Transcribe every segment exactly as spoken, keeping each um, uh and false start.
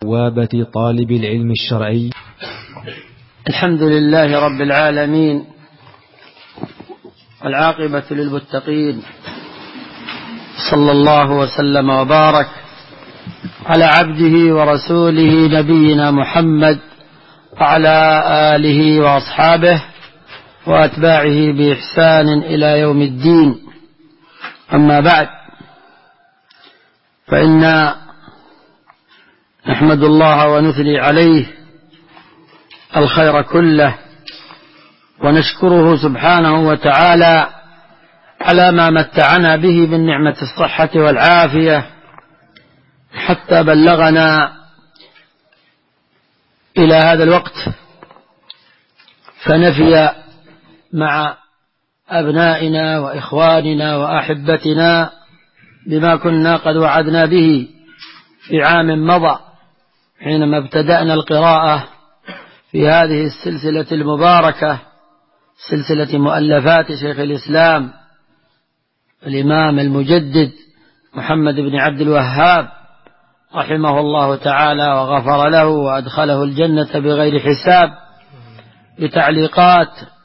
بوابة طالب العلم الشرعي. الحمد لله رب العالمين، والعاقبة للمتقين، صلى الله وسلم وبارك على عبده ورسوله نبينا محمد وعلى آله وأصحابه وأتباعه بإحسان إلى يوم الدين. أما بعد، فإن نحمد الله ونثني عليه الخير كله، ونشكره سبحانه وتعالى على ما متعنا به من نعمة الصحة والعافية حتى بلغنا إلى هذا الوقت، فنفي مع أبنائنا وإخواننا وأحبتنا بما كنا قد وعدنا به في عام مضى حينما ابتدأنا القراءة في هذه السلسلة المباركة، سلسلة مؤلفات شيخ الإسلام الإمام المجدد محمد بن عبد الوهاب رحمه الله تعالى وغفر له وأدخله الجنة بغير حساب، بتعليقات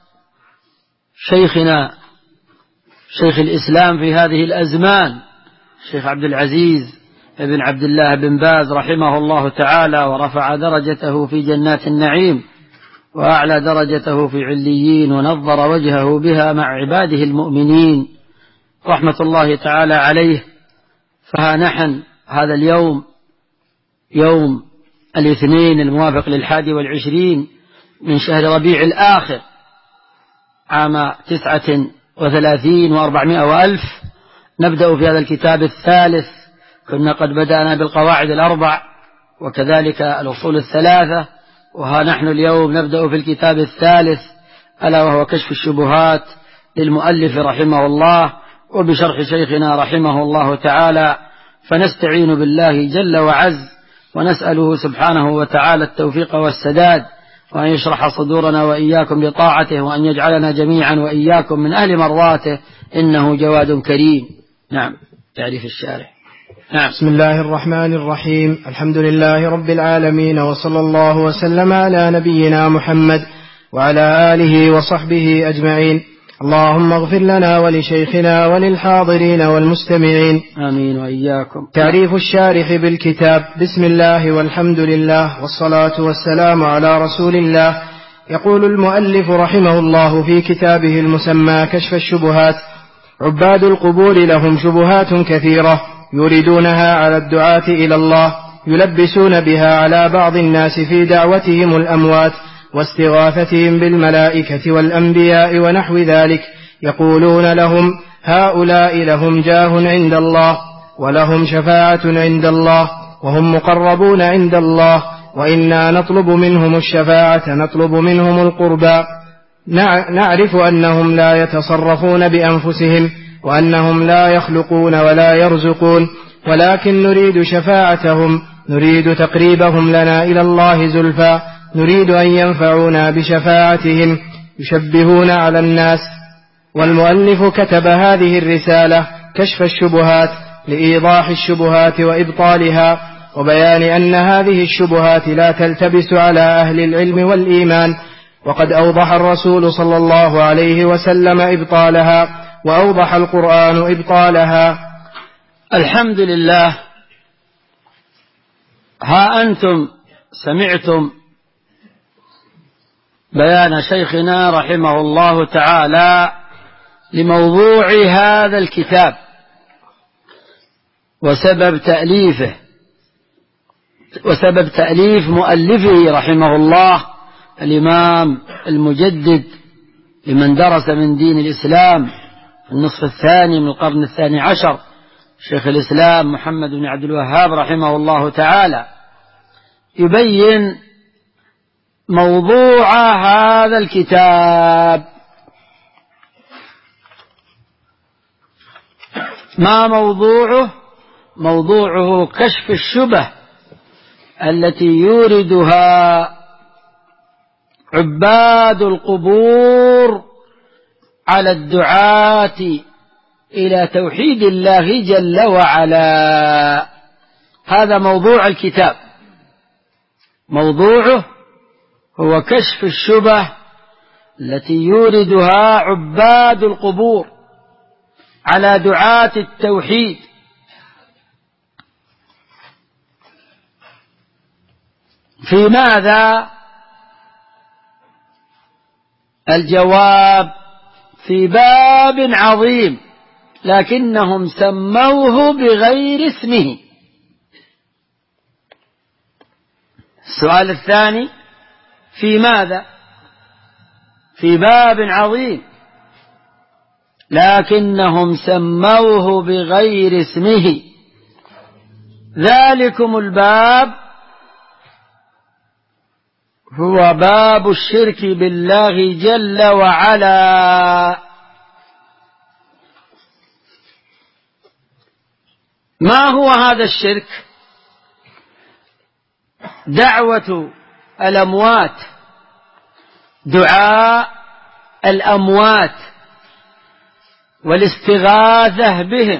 شيخنا شيخ الإسلام في هذه الأزمان الشيخ عبد العزيز بن عبد الله بن باز رحمه الله تعالى، ورفع درجته في جنات النعيم وأعلى درجته في عليين، ونظر وجهه بها مع عباده المؤمنين رحمة الله تعالى عليه. فها نحن هذا اليوم يوم الاثنين الموافق للحادي والعشرين من شهر ربيع الآخر عام تسعة وثلاثين وأربعمائة وألف، نبدأ في هذا الكتاب الثالث. كنا قد بدأنا بالقواعد الأربع وكذلك الأصول الثلاثة، وها نحن اليوم نبدأ في الكتاب الثالث ألا وهو كشف الشبهات للمؤلف رحمه الله وبشرح شيخنا رحمه الله تعالى. فنستعين بالله جل وعز ونسأله سبحانه وتعالى التوفيق والسداد، وأن يشرح صدورنا وإياكم لطاعته، وأن يجعلنا جميعا وإياكم من أهل مرضاته، إنه جواد كريم. نعم، تعريف الشارح. نعم. بسم الله الرحمن الرحيم. الحمد لله رب العالمين، وصلى الله وسلم على نبينا محمد وعلى آله وصحبه أجمعين. اللهم اغفر لنا ولشيخنا وللحاضرين والمستمعين، آمين وإياكم. تعريف الشارح بالكتاب. بسم الله والحمد لله والصلاة والسلام على رسول الله. يقول المؤلف رحمه الله في كتابه المسمى كشف الشبهات: عباد القبور لهم شبهات كثيرة يريدونها على الدعاة إلى الله، يلبسون بها على بعض الناس في دعوتهم الأموات واستغاثتهم بالملائكة والأنبياء ونحو ذلك. يقولون لهم: هؤلاء لهم جاه عند الله ولهم شفاعة عند الله وهم مقربون عند الله، وإنا نطلب منهم الشفاعة نطلب منهم القربى. نعرف أنهم لا يتصرفون بأنفسهم، وأنهم لا يخلقون ولا يرزقون، ولكن نريد شفاعتهم، نريد تقريبهم لنا إلى الله زلفى، نريد أن ينفعونا بشفاعتهم، يشبهون على الناس. والمؤلف كتب هذه الرسالة كشف الشبهات لإيضاح الشبهات وإبطالها، وبيان أن هذه الشبهات لا تلتبس على أهل العلم والإيمان، وقد أوضح الرسول صلى الله عليه وسلم إبطالها، وأوضح القرآن إبطالها. الحمد لله. ها أنتم سمعتم بيان شيخنا رحمه الله تعالى لموضوع هذا الكتاب وسبب تأليفه وسبب تأليف مؤلفه رحمه الله الإمام المجدد لمن درس من دين الإسلام النصف الثاني من القرن الثاني عشر، شيخ الإسلام محمد بن عبد الوهاب رحمه الله تعالى، يبين موضوع هذا الكتاب. ما موضوعه؟ موضوعه كشف الشبه التي يوردها عباد القبور على الدعاة إلى توحيد الله جل وعلا. هذا موضوع الكتاب. موضوعه هو كشف الشبه التي يوردها عباد القبور على دعاة التوحيد. في ماذا؟ الجواب في باب عظيم لكنهم سموه بغير اسمه. السؤال الثاني في ماذا؟ في باب عظيم لكنهم سموه بغير اسمه. ذلكم الباب هو باب الشرك بالله جل وعلا. ما هو هذا الشرك؟ دعوة الأموات، دعاء الأموات والاستغاثة بهم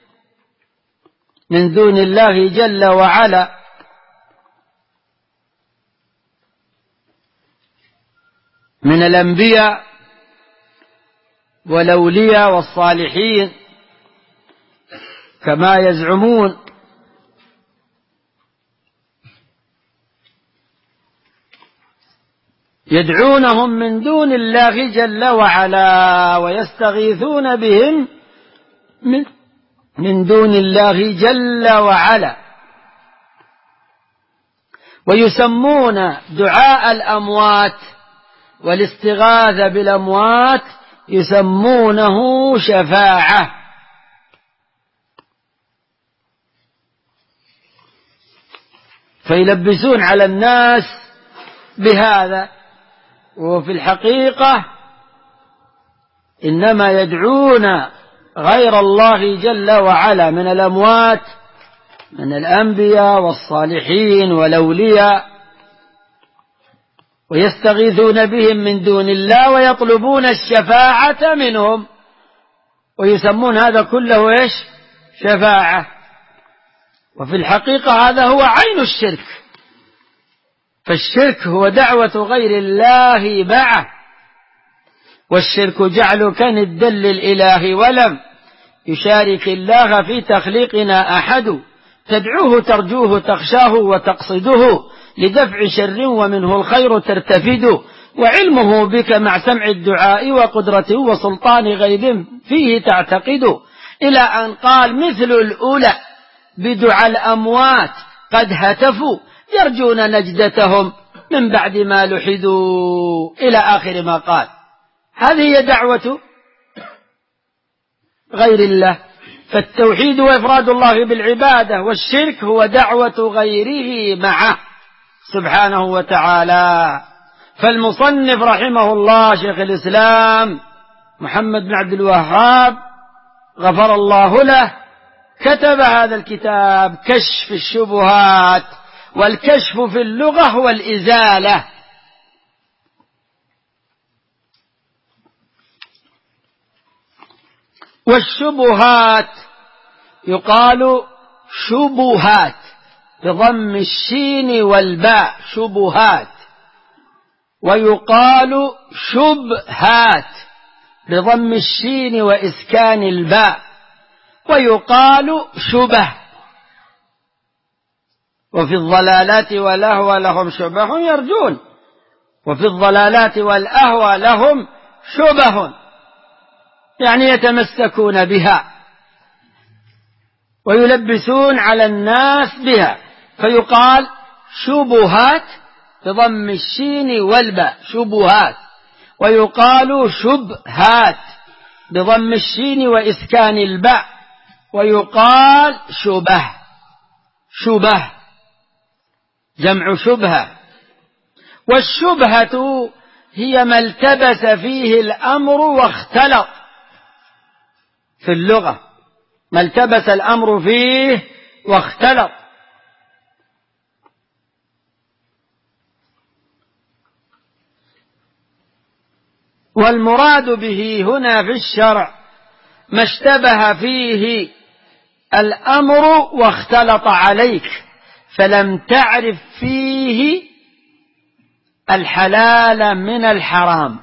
من دون الله جل وعلا، من الأنبياء والأولياء والصالحين كما يزعمون. يدعونهم من دون الله جل وعلا ويستغيثون بهم من, من دون الله جل وعلا، ويسمون دعاء الأموات والاستغاثة بالأموات يسمونه شفاعة. فيلبسون على الناس بهذا، وفي الحقيقة إنما يدعون غير الله جل وعلا من الأموات من الأنبياء والصالحين والأولياء، ويستغيثون بهم من دون الله ويطلبون الشفاعة منهم، ويسمون هذا كله إيش؟ شفاعة. وفي الحقيقة هذا هو عين الشرك. فالشرك هو دعوة غير الله معه، والشرك جعلك ندا للإله ولم يشارك الله في تخليقنا أحد، تدعوه ترجوه تخشاه وتقصده لدفع شر ومنه الخير ترتفد، وعلمه بك مع سمع الدعاء وقدرته وسلطان غيب فيه تعتقد، إلى أن قال مثل الأولى بدعاء الأموات قد هتفوا يرجون نجدتهم من بعد ما لحدوا، إلى آخر ما قال. هذه هي دعوة غير الله. فالتوحيد وإفراد الله بالعبادة، والشرك هو دعوة غيره معه سبحانه وتعالى. فالمصنف رحمه الله شيخ الإسلام محمد بن عبد الوهاب غفر الله له كتب هذا الكتاب كشف الشبهات، والكشف في اللغة هو الإزالة. والشبهات يقال شبهات بضم الشين والباء شبهات، ويقال شبهات بضم الشين وإسكان الباء، ويقال شبه. وفي الضلالات والأهوى لهم شبه يرجون، وفي الضلالات والأهوى لهم شبه يعني يتمسكون بها ويلبسون على الناس بها، فيقال شبهات بضم الشين والباء شبهات، ويقال شبهات بضم الشين وإسكان الباء، ويقال شبه شبه جمع شبهة. والشبهة هي ما التبس فيه الأمر واختلط في اللغة، ما التبس الأمر فيه واختلط. والمراد به هنا في الشرع ما اشتبه فيه الأمر واختلط عليك، فلم تعرف فيه الحلال من الحرام،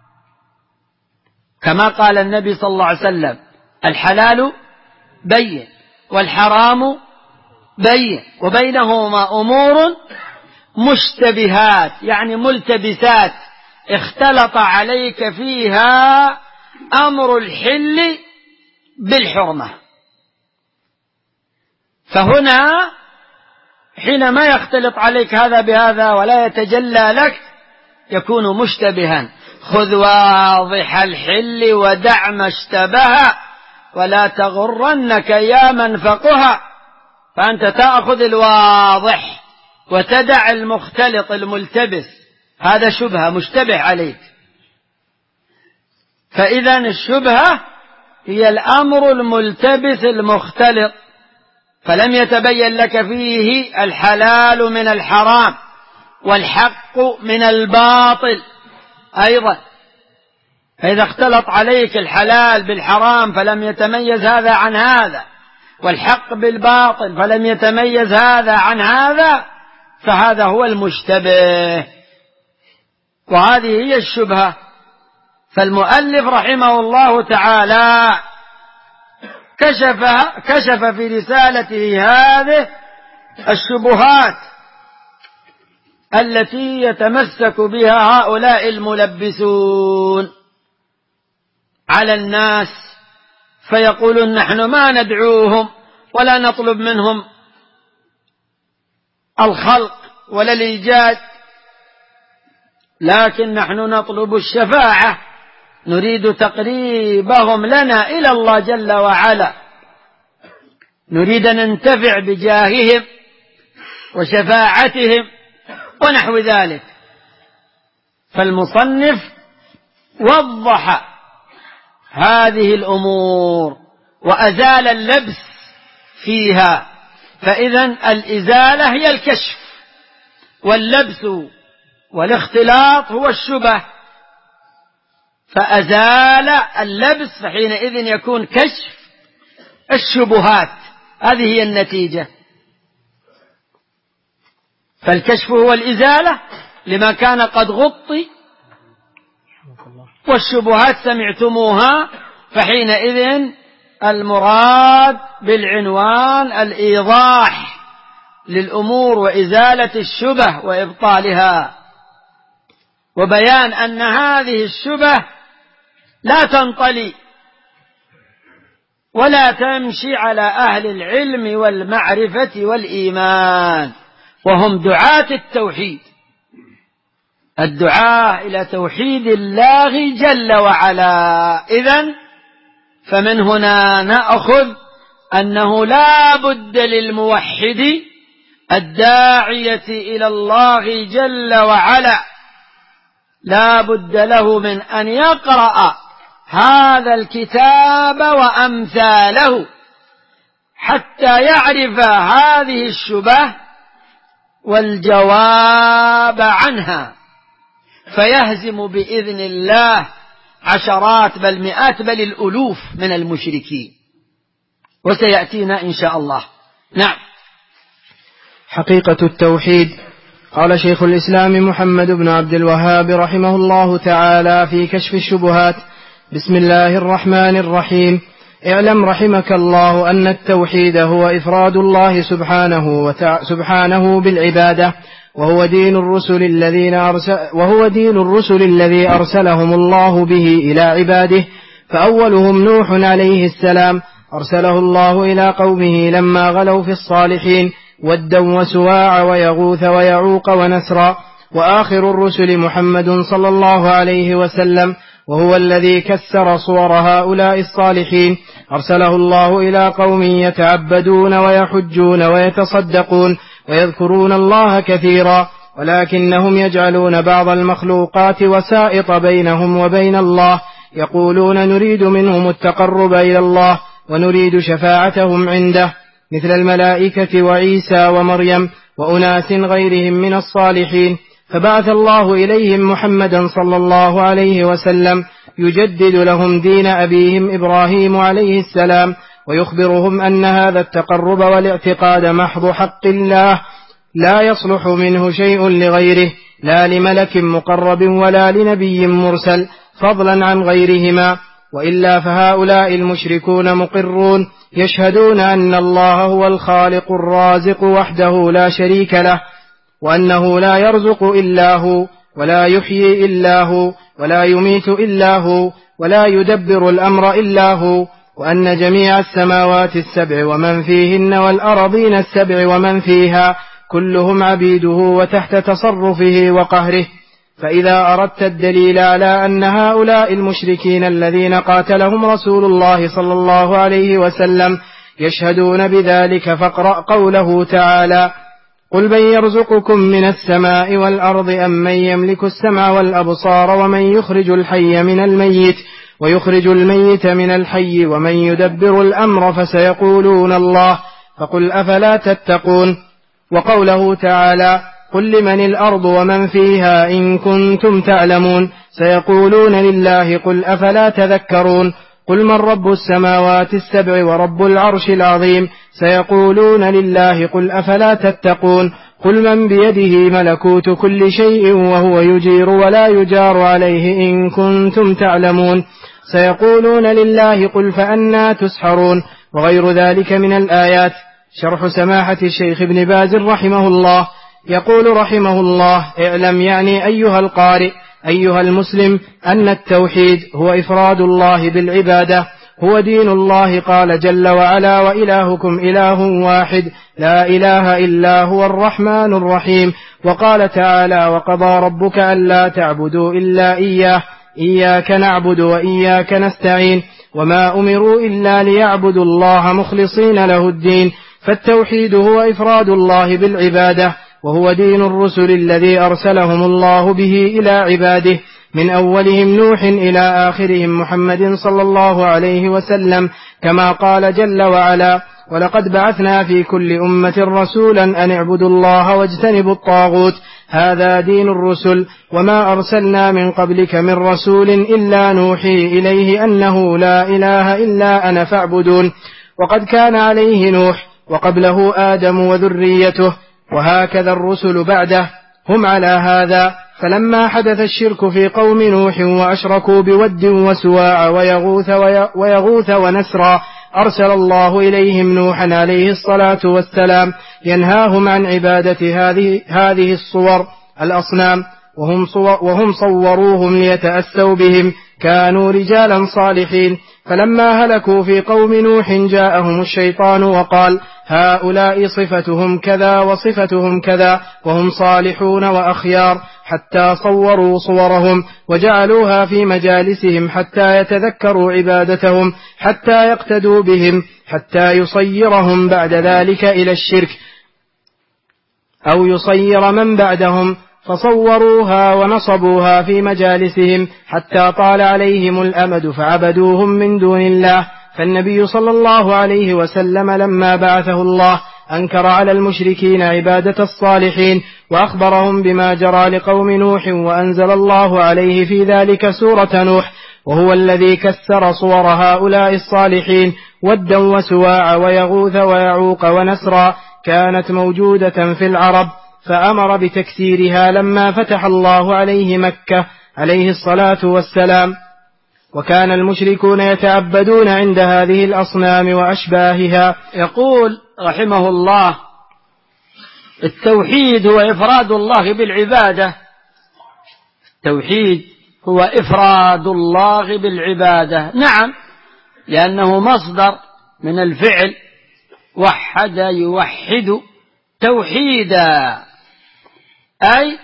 كما قال النبي صلى الله عليه وسلم: الحلال بين والحرام بين وبينهما أمور مشتبهات، يعني ملتبسات اختلط عليك فيها أمر الحل بالحرمة. فهنا حينما يختلط عليك هذا بهذا ولا يتجلى لك يكون مشتبها. خذ واضح الحل ودع ما اشتبه ولا تغرنك يا من فقها. فأنت تأخذ الواضح وتدع المختلط الملتبس، هذا شبهة مشتبه عليك. فإذا الشبهة هي الأمر الملتبس المختلط، فلم يتبين لك فيه الحلال من الحرام والحق من الباطل أيضا. فإذا اختلط عليك الحلال بالحرام فلم يتميز هذا عن هذا، والحق بالباطل فلم يتميز هذا عن هذا، فهذا هو المشتبه، وهذه هي الشبهة. فالمؤلف رحمه الله تعالى كشف, كشف في رسالته هذه الشبهات التي يتمسك بها هؤلاء الملبسون على الناس، فيقولون: نحن ما ندعوهم ولا نطلب منهم الخلق ولا الإيجاد، لكن نحن نطلب الشفاعة، نريد تقريبهم لنا إلى الله جل وعلا، نريد أن ننتفع بجاههم وشفاعتهم ونحو ذلك. فالمصنف وضح هذه الأمور وأزال اللبس فيها. فإذا الإزالة هي الكشف، واللبس والاختلاط هو الشبه، فأزال اللبس فحينئذ يكون كشف الشبهات. هذه هي النتيجة. فالكشف هو الإزالة لما كان قد غطي، والشبهات سمعتموها، فحينئذ المراد بالعنوان الإيضاح للأمور وإزالة الشبه وإبطالها، وبيان أن هذه الشبه لا تنطلي ولا تمشي على أهل العلم والمعرفة والإيمان، وهم دعاة التوحيد، الدعاء إلى توحيد الله جل وعلا. إذن فمن هنا نأخذ أنه لا بد للموحد الداعية إلى الله جل وعلا، لا بد له من أن يقرأ هذا الكتاب وأمثاله حتى يعرف هذه الشبه والجواب عنها، فيهزم بإذن الله عشرات بل مئات بل الألوف من المشركين، وسيأتينا إن شاء الله. نعم. حقيقة التوحيد. قال شيخ الإسلام محمد بن عبد الوهاب رحمه الله تعالى في كشف الشبهات: بسم الله الرحمن الرحيم. اعلم رحمك الله أن التوحيد هو إفراد الله سبحانه, وتع... سبحانه بالعبادة، وهو دين الرسل الذين أرسل وهو دين الرسل الذي أرسلهم الله به إلى عباده. فأولهم نوح عليه السلام، أرسله الله إلى قومه لما غلوا في الصالحين، ودا وسواع ويغوث ويعوق ونسرا. وآخر الرسل محمد صلى الله عليه وسلم، وهو الذي كسر صور هؤلاء الصالحين، أرسله الله إلى قوم يتعبدون ويحجون ويتصدقون ويذكرون الله كثيرا، ولكنهم يجعلون بعض المخلوقات وسائط بينهم وبين الله، يقولون نريد منهم التقرب إلى الله ونريد شفاعتهم عنده، مثل الملائكة وعيسى ومريم وأناس غيرهم من الصالحين. فبعث الله إليهم محمدا صلى الله عليه وسلم يجدد لهم دين أبيهم إبراهيم عليه السلام، ويخبرهم أن هذا التقرب والاعتقاد محض حق الله لا يصلح منه شيء لغيره، لا لملك مقرب ولا لنبي مرسل فضلا عن غيرهما، وإلا فهؤلاء المشركون مقرون يشهدون أن الله هو الخالق الرازق وحده لا شريك له، وأنه لا يرزق إلا هو، ولا يحيي إلا هو، ولا يميت إلا هو، ولا يدبر الأمر إلا هو، وأن جميع السماوات السبع ومن فيهن والأرضين السبع ومن فيها كلهم عبيده وتحت تصرفه وقهره. فإذا أردت الدليل على أن هؤلاء المشركين الذين قاتلهم رسول الله صلى الله عليه وسلم يشهدون بذلك فاقرأ قوله تعالى: قل من يرزقكم من السماء والأرض أم من يملك السمع والأبصار ومن يخرج الحي من الميت ويخرج الميت من الحي ومن يدبر الأمر فسيقولون الله، فقل أفلا تتقون. وقوله تعالى: قل لمن الأرض ومن فيها إن كنتم تعلمون سيقولون لله، قل أفلا تذكرون. قل من رب السماوات السبع ورب العرش العظيم سيقولون لله، قل أفلا تتقون. قل من بيده ملكوت كل شيء وهو يجير ولا يجار عليه إن كنتم تعلمون سيقولون لله، قل فأنى تسحرون. وغير ذلك من الآيات. شرح سماحة الشيخ ابن باز رحمه الله يقول رحمه الله: اعلم يعني أيها القارئ أيها المسلم أن التوحيد هو إفراد الله بالعبادة، هو دين الله. قال جل وعلا: وإلهكم إله واحد لا إله إلا هو الرحمن الرحيم. وقال تعالى: وقضى ربك ألا تعبدوا إلا إياه إياك نعبد وإياك نستعين وما أمروا إلا ليعبدوا الله مخلصين له الدين. فالتوحيد هو إفراد الله بالعبادة، وهو دين الرسل الذي أرسلهم الله به إلى عباده، من أولهم نوح إلى آخرهم محمد صلى الله عليه وسلم، كما قال جل وعلا: ولقد بعثنا في كل أمة رسولا أن اعبدوا الله واجتنبوا الطاغوت، هذا دين الرسل، وما أرسلنا من قبلك من رسول إلا نوحي إليه أنه لا إله إلا أنا فاعبدون. وقد كان عليه نوح وقبله آدم وذريته، وهكذا الرسل بعده هم على هذا. فلما حدث الشرك في قوم نوح وأشركوا بود وسواع ويغوث, ويغوث ونسرا أرسل الله إليهم نوحا عليه الصلاة والسلام ينهاهم عن عبادة هذه, هذه الصور الأصنام، وهم, صور وهم صوروهم ليتأسوا بهم، كانوا رجالا صالحين. فلما هلكوا في قوم نوح جاءهم الشيطان وقال: هؤلاء صفتهم كذا وصفتهم كذا وهم صالحون وأخيار، حتى صوروا صورهم وجعلوها في مجالسهم حتى يتذكروا عبادتهم، حتى يقتدوا بهم، حتى يصيرهم بعد ذلك إلى الشرك أو يصير من بعدهم، فصوروها ونصبوها في مجالسهم حتى طال عليهم الأمد فعبدوهم من دون الله. فالنبي صلى الله عليه وسلم لما بعثه الله أنكر على المشركين عبادة الصالحين وأخبرهم بما جرى لقوم نوح، وأنزل الله عليه في ذلك سورة نوح، وهو الذي كسر صور هؤلاء الصالحين ودا وسواع ويغوث ويعوق ونسرا، كانت موجودة في العرب، فأمر بتكسيرها لما فتح الله عليه مكة عليه الصلاة والسلام. وكان المشركون يتعبدون عند هذه الأصنام وأشباهها. يقول رحمه الله: التوحيد هو إفراد الله بالعبادة. التوحيد هو إفراد الله بالعبادة، نعم، لأنه مصدر من الفعل وحد يوحد توحيدا، أي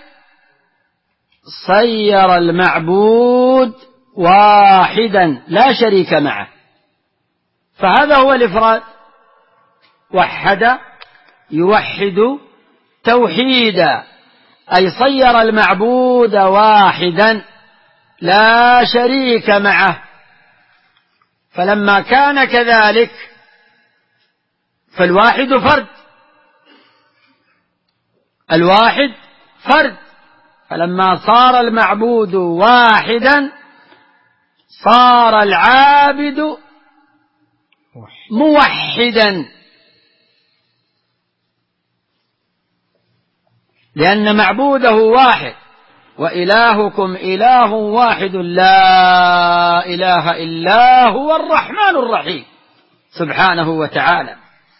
صير المعبود واحدا لا شريك معه، فهذا هو الإفراد. وحد يوحد توحيدا، أي صير المعبود واحدا لا شريك معه. فلما كان كذلك فالواحد فرد، الواحد فرد، فلما صار المعبود واحدا صار العابد موحدا، لأن معبوده واحد وإلهكم إله واحد لا إله إلا هو الرحمن الرحيم سبحانه وتعالى.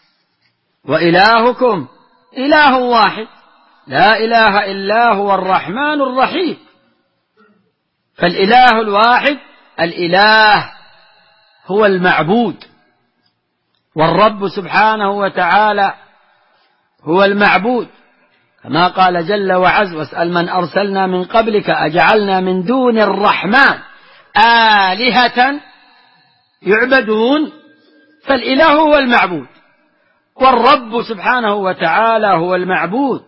وإلهكم إله واحد لا إله إلا هو الرحمن الرحيم. فالإله الواحد الإله هو المعبود، والرب سبحانه وتعالى هو المعبود، كما قال جل وعز: واسأل من أرسلنا من قبلك أجعلنا من دون الرحمن آلهة يعبدون. فالإله هو المعبود، والرب سبحانه وتعالى هو المعبود.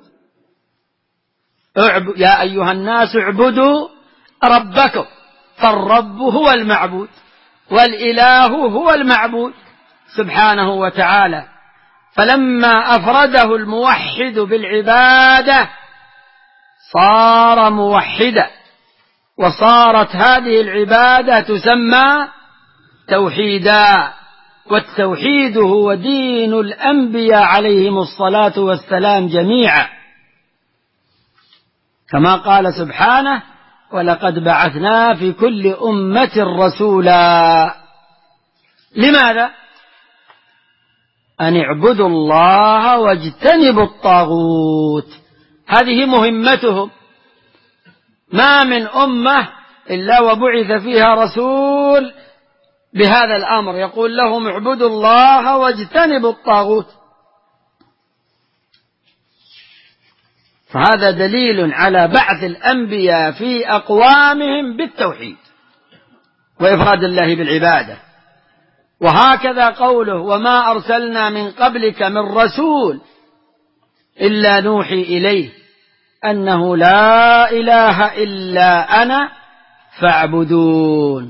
يا أيها الناس اعبدوا ربكم، فالرب هو المعبود والإله هو المعبود سبحانه وتعالى. فلما أفرده الموحد بالعبادة صار موحدا، وصارت هذه العبادة تسمى توحيدا. والتوحيد هو دين الأنبياء عليهم الصلاة والسلام جميعا، كما قال سبحانه: ولقد بعثنا في كل أمة رسولا. لماذا؟ أن اعبدوا الله واجتنبوا الطاغوت. هذه مهمتهم. ما من أمة إلا وبعث فيها رسول بهذا الأمر، يقول لهم اعبدوا الله واجتنبوا الطاغوت. فهذا دليل على بعث الأنبياء في أقوامهم بالتوحيد وإفراد الله بالعبادة. وهكذا قوله: وما أرسلنا من قبلك من رسول إلا نوحي إليه أنه لا إله إلا أنا فاعبدون.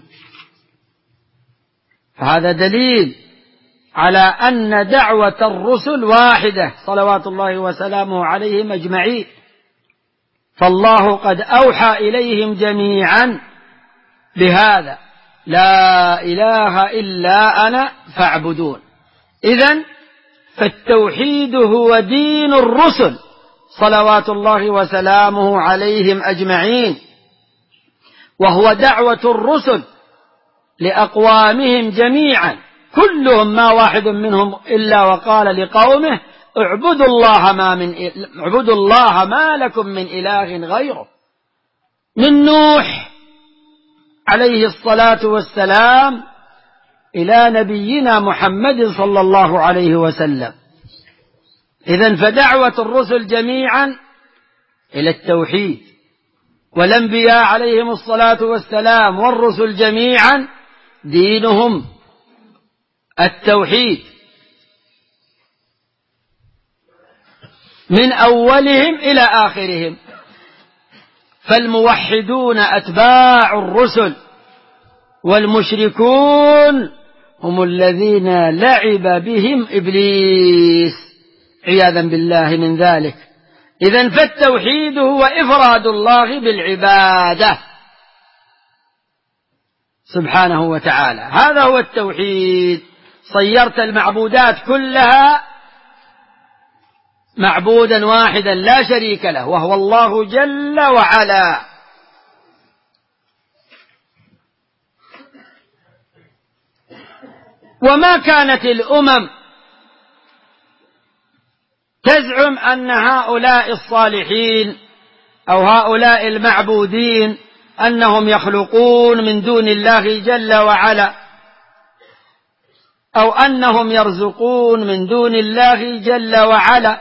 فهذا دليل على أن دعوة الرسل واحدة صلوات الله وسلامه عليهم أجمعين، فالله قد أوحى إليهم جميعا بهذا: لا إله إلا أنا فاعبدون. إذن فالتوحيد هو دين الرسل صلوات الله وسلامه عليهم أجمعين، وهو دعوة الرسل لأقوامهم جميعا، كلهم ما واحد منهم إلا وقال لقومه: اعبدوا الله ما من اعبدوا الله ما لكم من إله غيره. من نوح عليه الصلاة والسلام إلى نبينا محمد صلى الله عليه وسلم. إذن فدعوة الرسل جميعا إلى التوحيد، والأنبياء عليهم الصلاة والسلام والرسل جميعا دينهم التوحيد، من أولهم إلى آخرهم. فالموحدون أتباع الرسل، والمشركون هم الذين لعب بهم إبليس عياذا بالله من ذلك. إذن فالتوحيد هو إفراد الله بالعبادة سبحانه وتعالى، هذا هو التوحيد. صيرت المعبودات كلها معبودا واحدا لا شريك له، وهو الله جل وعلا. وما كانت الأمم تزعم أن هؤلاء الصالحين أو هؤلاء المعبودين أنهم يخلقون من دون الله جل وعلا، أو أنهم يرزقون من دون الله جل وعلا،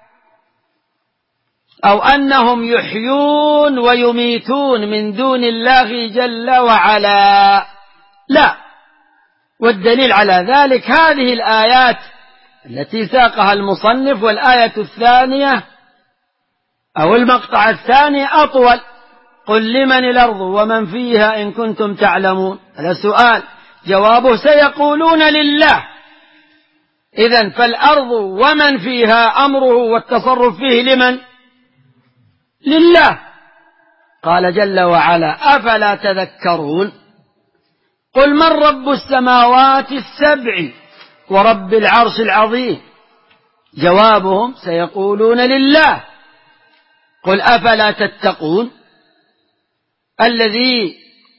أو أنهم يحيون ويميتون من دون الله جل وعلا. لا. والدليل على ذلك هذه الآيات التي ساقها المصنف، والآية الثانية أو المقطع الثاني أطول: قل لمن الأرض ومن فيها إن كنتم تعلمون. هذا سؤال، جوابه سيقولون لله. إذن فالأرض ومن فيها أمره والتصرف فيه لمن؟ لله. قال جل وعلا: أفلا تذكرون؟ قل من رب السماوات السبع ورب العرش العظيم. جوابهم سيقولون لله. قل أفلا تتقون؟ الذي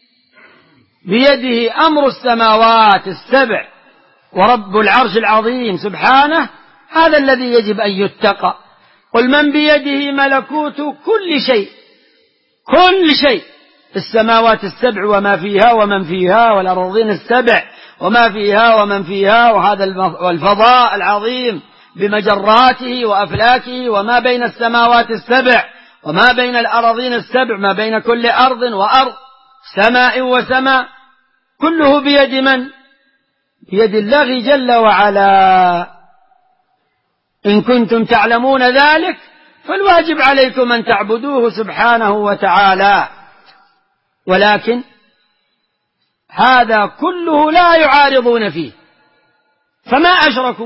بيده أمر السماوات السبع ورب العرش العظيم سبحانه، هذا الذي يجب أن يتقى. قل من بيده ملكوت كل شيء، كل شيء، السماوات السبع وما فيها ومن فيها، والأرضين السبع وما فيها ومن فيها، وهذا الفضاء العظيم بمجراته وأفلاكه، وما بين السماوات السبع وما بين الأراضين السبع، ما بين كل أرض وأرض، سماء وسماء، كله بيد من؟ بيد الله جل وعلا. إن كنتم تعلمون ذلك فالواجب عليكم أن تعبدوه سبحانه وتعالى. ولكن هذا كله لا يعارضون فيه، فما أشركوا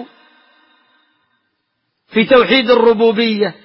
في توحيد الربوبية،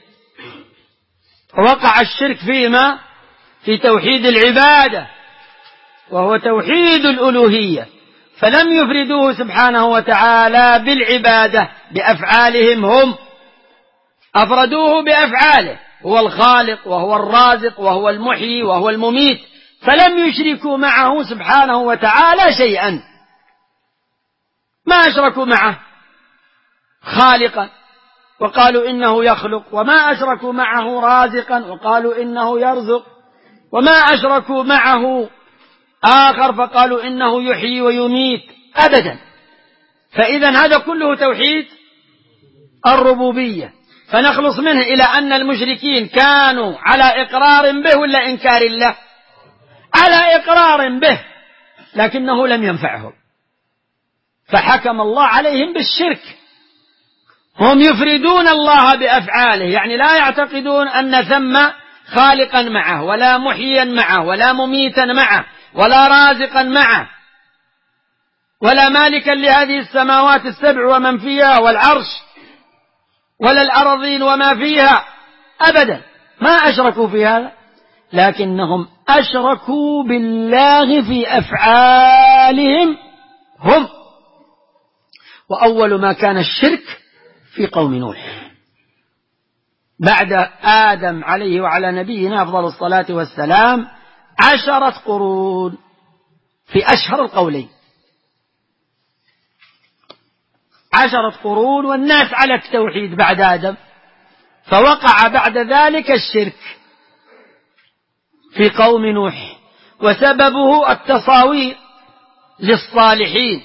ووقع الشرك فيما في توحيد العبادة وهو توحيد الألوهية، فلم يفردوه سبحانه وتعالى بالعبادة بأفعالهم هم، أفردوه بأفعاله، هو الخالق وهو الرازق وهو المحيي وهو المميت، فلم يشركوا معه سبحانه وتعالى شيئا، ما أشركوا معه خالقا وقالوا إنه يخلق، وما أشركوا معه رازقا وقالوا إنه يرزق، وما أشركوا معه آخر فقالوا إنه يحيي ويميت أبدا. فإذا هذا كله توحيد الربوبية، فنخلص منه إلى أن المشركين كانوا على إقرار به ولا إنكار الله؟ على إقرار به، لكنه لم ينفعهم، فحكم الله عليهم بالشرك. هم يفردون الله بأفعاله، يعني لا يعتقدون أن ثم خالقا معه ولا محييا معه ولا مميتا معه ولا رازقا معه ولا مالكا لهذه السماوات السبع ومن فيها والعرش ولا الأرضين وما فيها أبدا، ما أشركوا في هذا، لكنهم أشركوا بالله في أفعالهم هم. وأول ما كان الشرك في قوم نوح بعد آدم عليه وعلى نبينا أفضل الصلاة والسلام عشرة قرون في أشهر القولين، عشرة قرون والناس على التوحيد بعد آدم، فوقع بعد ذلك الشرك في قوم نوح، وسببه التصاوير للصالحين،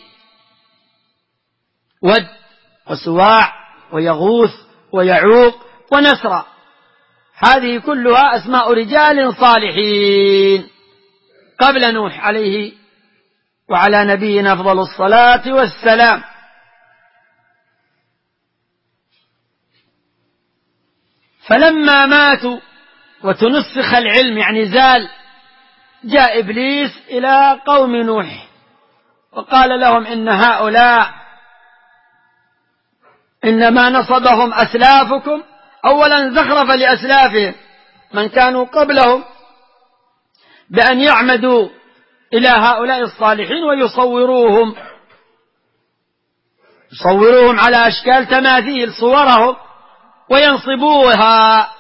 ود وسواع ويغوث ويعوق ونسرا، هذه كلها أسماء رجال صالحين قبل نوح عليه وعلى نبينا أفضل الصلاة والسلام. فلما ماتوا وتنسخ العلم يعني زال، جاء إبليس إلى قوم نوح وقال لهم إن هؤلاء إنما نصبهم أسلافكم، أولا زخرف لأسلافهم من كانوا قبلهم بأن يعمدوا إلى هؤلاء الصالحين ويصوروهم، يصوروهم على أشكال تماثيل صورهم وينصبوها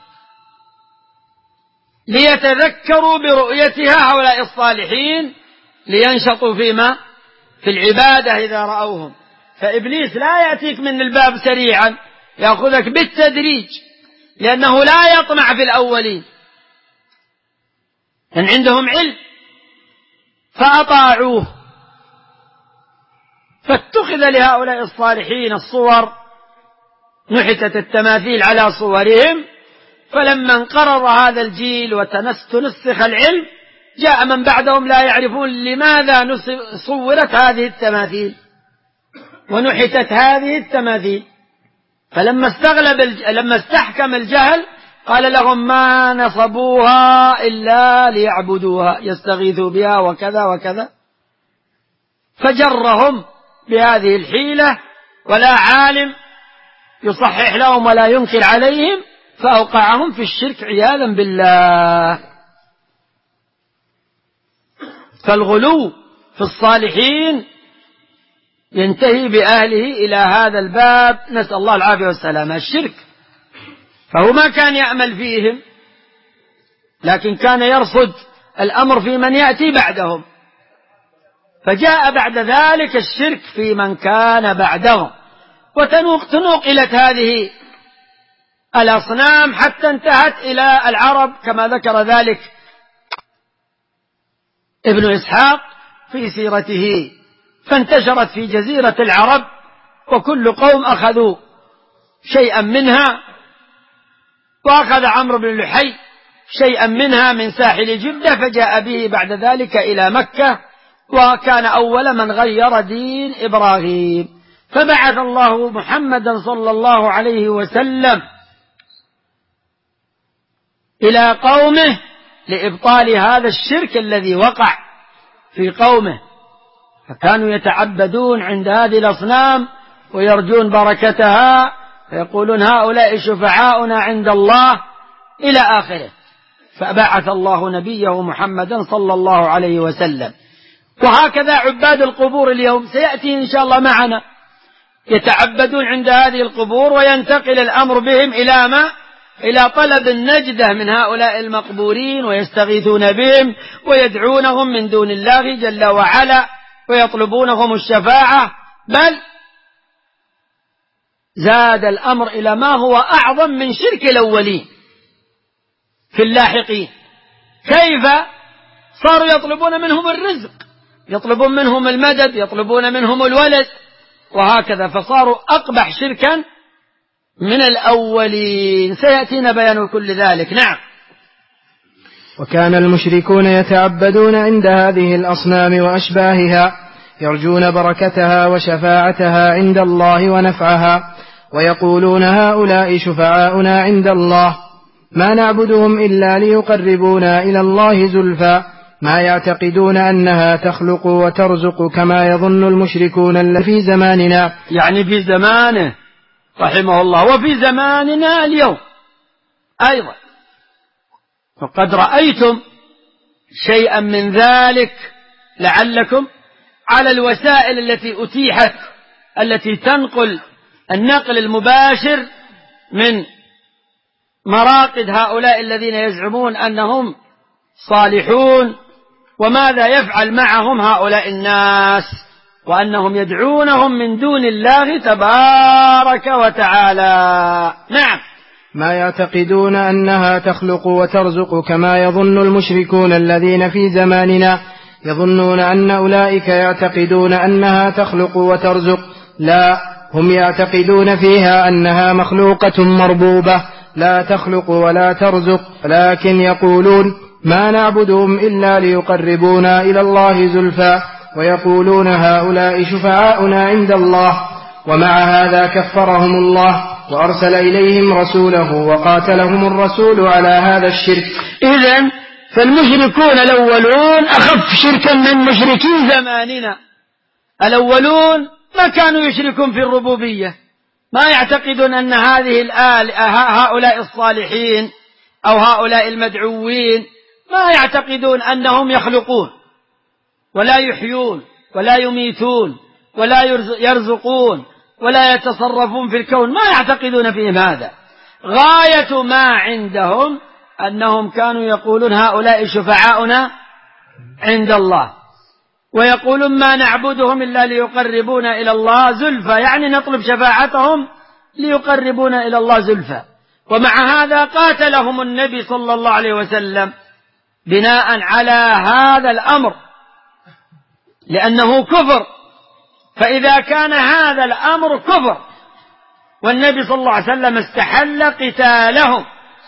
ليتذكروا برؤيتها هؤلاء الصالحين لينشطوا فيما في العبادة إذا رأوهم. فإبليس لا يأتيك من الباب سريعا، يأخذك بالتدريج، لأنه لا يطمع في الأولين، لأن عندهم علم فأطاعوه، فاتخذ لهؤلاء الصالحين الصور، نحتت التماثيل على صورهم. فلما انقرض هذا الجيل وتنسخ العلم جاء من بعدهم لا يعرفون لماذا صورت هذه التماثيل ونحتت هذه التماثيل. فلما استغلب لما استحكم الجهل قال لهم ما نصبوها إلا ليعبدوها يستغيثوا بها وكذا وكذا، فجرهم بهذه الحيلة، ولا عالم يصحح لهم ولا ينكر عليهم، فأوقعهم في الشرك عياذا بالله. فالغلو في الصالحين ينتهي بأهله إلى هذا الباب، نسأل الله العافية والسلامة، الشرك. فهو ما كان يأمل فيهم، لكن كان يرصد الأمر في من يأتي بعدهم، فجاء بعد ذلك الشرك في من كان بعدهم، وتنقلت هذه الأصنام حتى انتهت إلى العرب كما ذكر ذلك ابن إسحاق في سيرته، فانتشرت في جزيرة العرب، وكل قوم أخذوا شيئا منها، وأخذ عمرو بن لحي شيئا منها من ساحل جدة، فجاء به بعد ذلك إلى مكة، وكان أول من غير دين إبراهيم. فبعث الله محمدا صلى الله عليه وسلم إلى قومه لإبطال هذا الشرك الذي وقع في قومه، فكانوا يتعبدون عند هذه الأصنام ويرجون بركتها، فيقولون هؤلاء شفعاؤنا عند الله إلى آخره. فبعث الله نبيه محمدا صلى الله عليه وسلم. وهكذا عباد القبور اليوم سيأتي إن شاء الله معنا، يتعبدون عند هذه القبور، وينتقل الأمر بهم إلى ما؟ إلى طلب النجدة من هؤلاء المقبورين، ويستغيثون بهم ويدعونهم من دون الله جل وعلا، ويطلبونهم الشفاعة، بل زاد الأمر إلى ما هو أعظم من شرك الأولين في اللاحقين. كيف؟ صاروا يطلبون منهم الرزق، يطلبون منهم المدد، يطلبون منهم الولد، وهكذا، فصاروا أقبح شركا من الأولين. سيأتينا بيان كل ذلك. نعم. وكان المشركون يتعبدون عند هذه الأصنام وأشباهها، يرجون بركتها وشفاعتها عند الله ونفعها، ويقولون هؤلاء شفعاؤنا عند الله، ما نعبدهم إلا ليقربونا إلى الله زلفى، ما يعتقدون أنها تخلق وترزق كما يظن المشركون الذين في زماننا، يعني في زمانه رحمه الله، وفي زماننا اليوم أيضا. وقد رأيتم شيئا من ذلك لعلكم على الوسائل التي أتيحت، التي تنقل النقل المباشر من مراقد هؤلاء الذين يزعمون أنهم صالحون، وماذا يفعل معهم هؤلاء الناس، وأنهم يدعونهم من دون الله تبارك وتعالى. نعم. ما يعتقدون أنها تخلق وترزق كما يظن المشركون الذين في زماننا، يظنون أن أولئك يعتقدون أنها تخلق وترزق، لا، هم يعتقدون فيها أنها مخلوقة مربوبة لا تخلق ولا ترزق، لكن يقولون ما نعبدهم إلا ليقربونا إلى الله زلفى، ويقولون هؤلاء شفعاؤنا عند الله. ومع هذا كفرهم الله وأرسل إليهم رسوله، وقاتلهم الرسول على هذا الشرك. إذن فالمشركون الأولون أخف شركا من مشركي زماننا. الأولون ما كانوا يشركون في الربوبية، ما يعتقدون أن هذه الآلهة هؤلاء الصالحين أو هؤلاء المدعوين، ما يعتقدون أنهم يخلقون ولا يحيون ولا يميتون ولا يرزقون ولا يتصرفون في الكون، ما يعتقدون فيهم هذا. غاية ما عندهم أنهم كانوا يقولون هؤلاء شفعاؤنا عند الله، ويقولون ما نعبدهم إلا ليقربونا إلى الله زلفى، يعني نطلب شفاعتهم ليقربونا إلى الله زلفى. ومع هذا قاتلهم النبي صلى الله عليه وسلم بناء على هذا الأمر، لأنه كفر. فإذا كان هذا الأمر كفر والنبي صلى الله عليه وسلم استحل قتالهم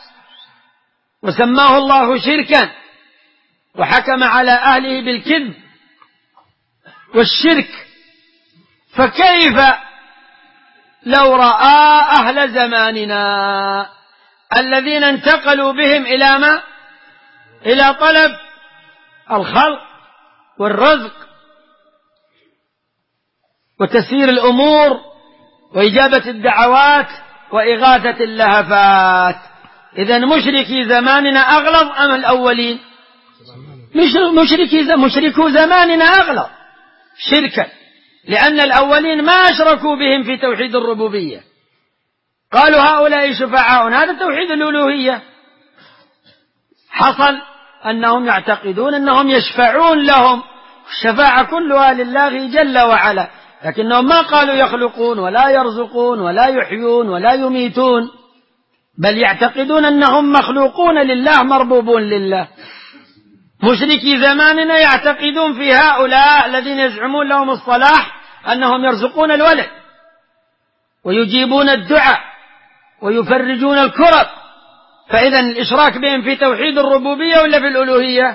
وسماه الله شركا وحكم على أهله بالكذب والشرك، فكيف لو رأى أهل زماننا الذين انتقلوا بهم إلى ما؟ إلى طلب الخلق والرزق وتسيير الأمور وإجابة الدعوات وإغاثة اللهفات. إذن مشركي زماننا أغلظ أم الأولين؟ مشركي مشركو زماننا أغلظ شركا، لأن الأولين ما أشركوا بهم في توحيد الربوبية، قالوا هؤلاء شفعاؤنا، هذا توحيد الألوهية حصل أنهم يعتقدون أنهم يشفعون لهم، الشفاعة كلها لله جل وعلا، لكنهم ما قالوا يخلقون ولا يرزقون ولا يحيون ولا يميتون، بل يعتقدون أنهم مخلوقون لله مربوبون لله. مشركي زماننا يعتقدون في هؤلاء الذين يزعمون لهم الصلاح أنهم يرزقون الولد ويجيبون الدعاء ويفرجون الكرب، فإذا الإشراك بهم في توحيد الربوبية ولا في الألوهية؟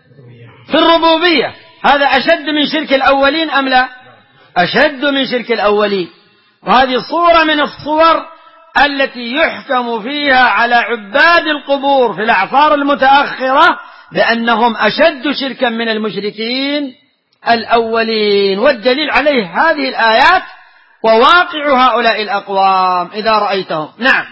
في الربوبية. هذا أشد من شرك الأولين أم لا؟ أشد من شرك الأولين. وهذه صورة من الصور التي يحكم فيها على عباد القبور في الأعصار المتأخرة بأنهم أشد شركا من المشركين الأولين، والدليل عليه هذه الآيات وواقع هؤلاء الأقوام إذا رأيتهم. نعم.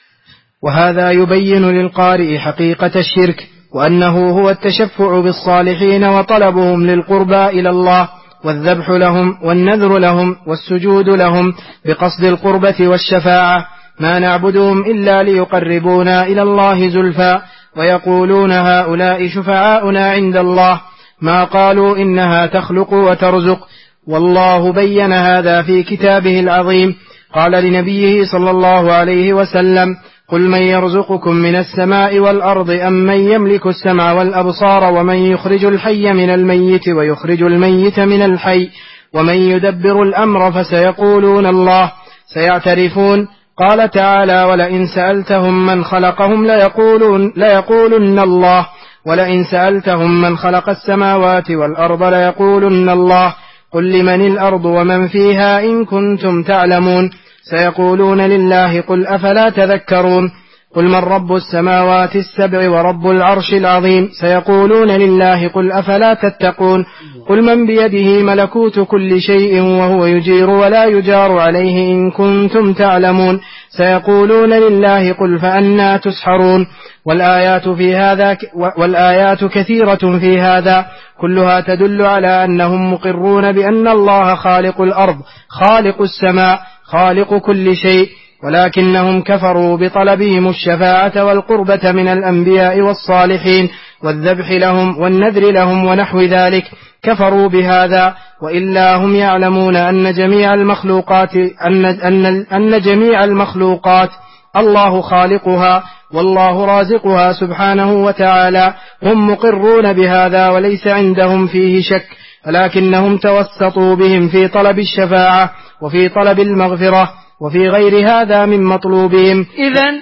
وهذا يبين للقارئ حقيقة الشرك، وأنه هو التشفع بالصالحين وطلبهم للقربى إلى الله، والذبح لهم والنذر لهم والسجود لهم بقصد القربة والشفاعة، ما نعبدهم إلا ليقربونا إلى الله زلفى، ويقولون هؤلاء شفعاؤنا عند الله، ما قالوا إنها تخلق وترزق. والله بين هذا في كتابه العظيم، قال لنبيه صلى الله عليه وسلم: قل من يرزقكم من السماء والأرض أم من يملك السمع والأبصار ومن يخرج الحي من الميت ويخرج الميت من الحي ومن يدبر الأمر، فسيقولون الله، سيعترفون. قال تعالى: ولئن سألتهم من خلقهم ليقولون ليقولن الله، ولئن سألتهم من خلق السماوات والأرض ليقولن الله. قل لمن الأرض ومن فيها إن كنتم تعلمون، سيقولون لله، قل أفلا تذكرون. قل من رب السماوات السبع ورب العرش العظيم، سيقولون لله، قل أفلا تتقون. قل من بيده ملكوت كل شيء وهو يجير ولا يجار عليه إن كنتم تعلمون، سيقولون لله، قل فأنى تسحرون. والآيات في هذا والآيات كثيرة في هذا، كلها تدل على أنهم مقرون بأن الله خالق الأرض، خالق السماء، خالق كل شيء، ولكنهم كفروا بطلبهم الشفاعة والقربة من الأنبياء والصالحين والذبح لهم والنذر لهم ونحو ذلك، كفروا بهذا. وإلا هم يعلمون أن جميع المخلوقات أن, أن, أن جميع المخلوقات الله خالقها والله رازقها سبحانه وتعالى، هم مقرون بهذا وليس عندهم فيه شك، ولكنهم توسطوا بهم في طلب الشفاعة وفي طلب المغفرة وفي غير هذا من مطلوبهم. إذن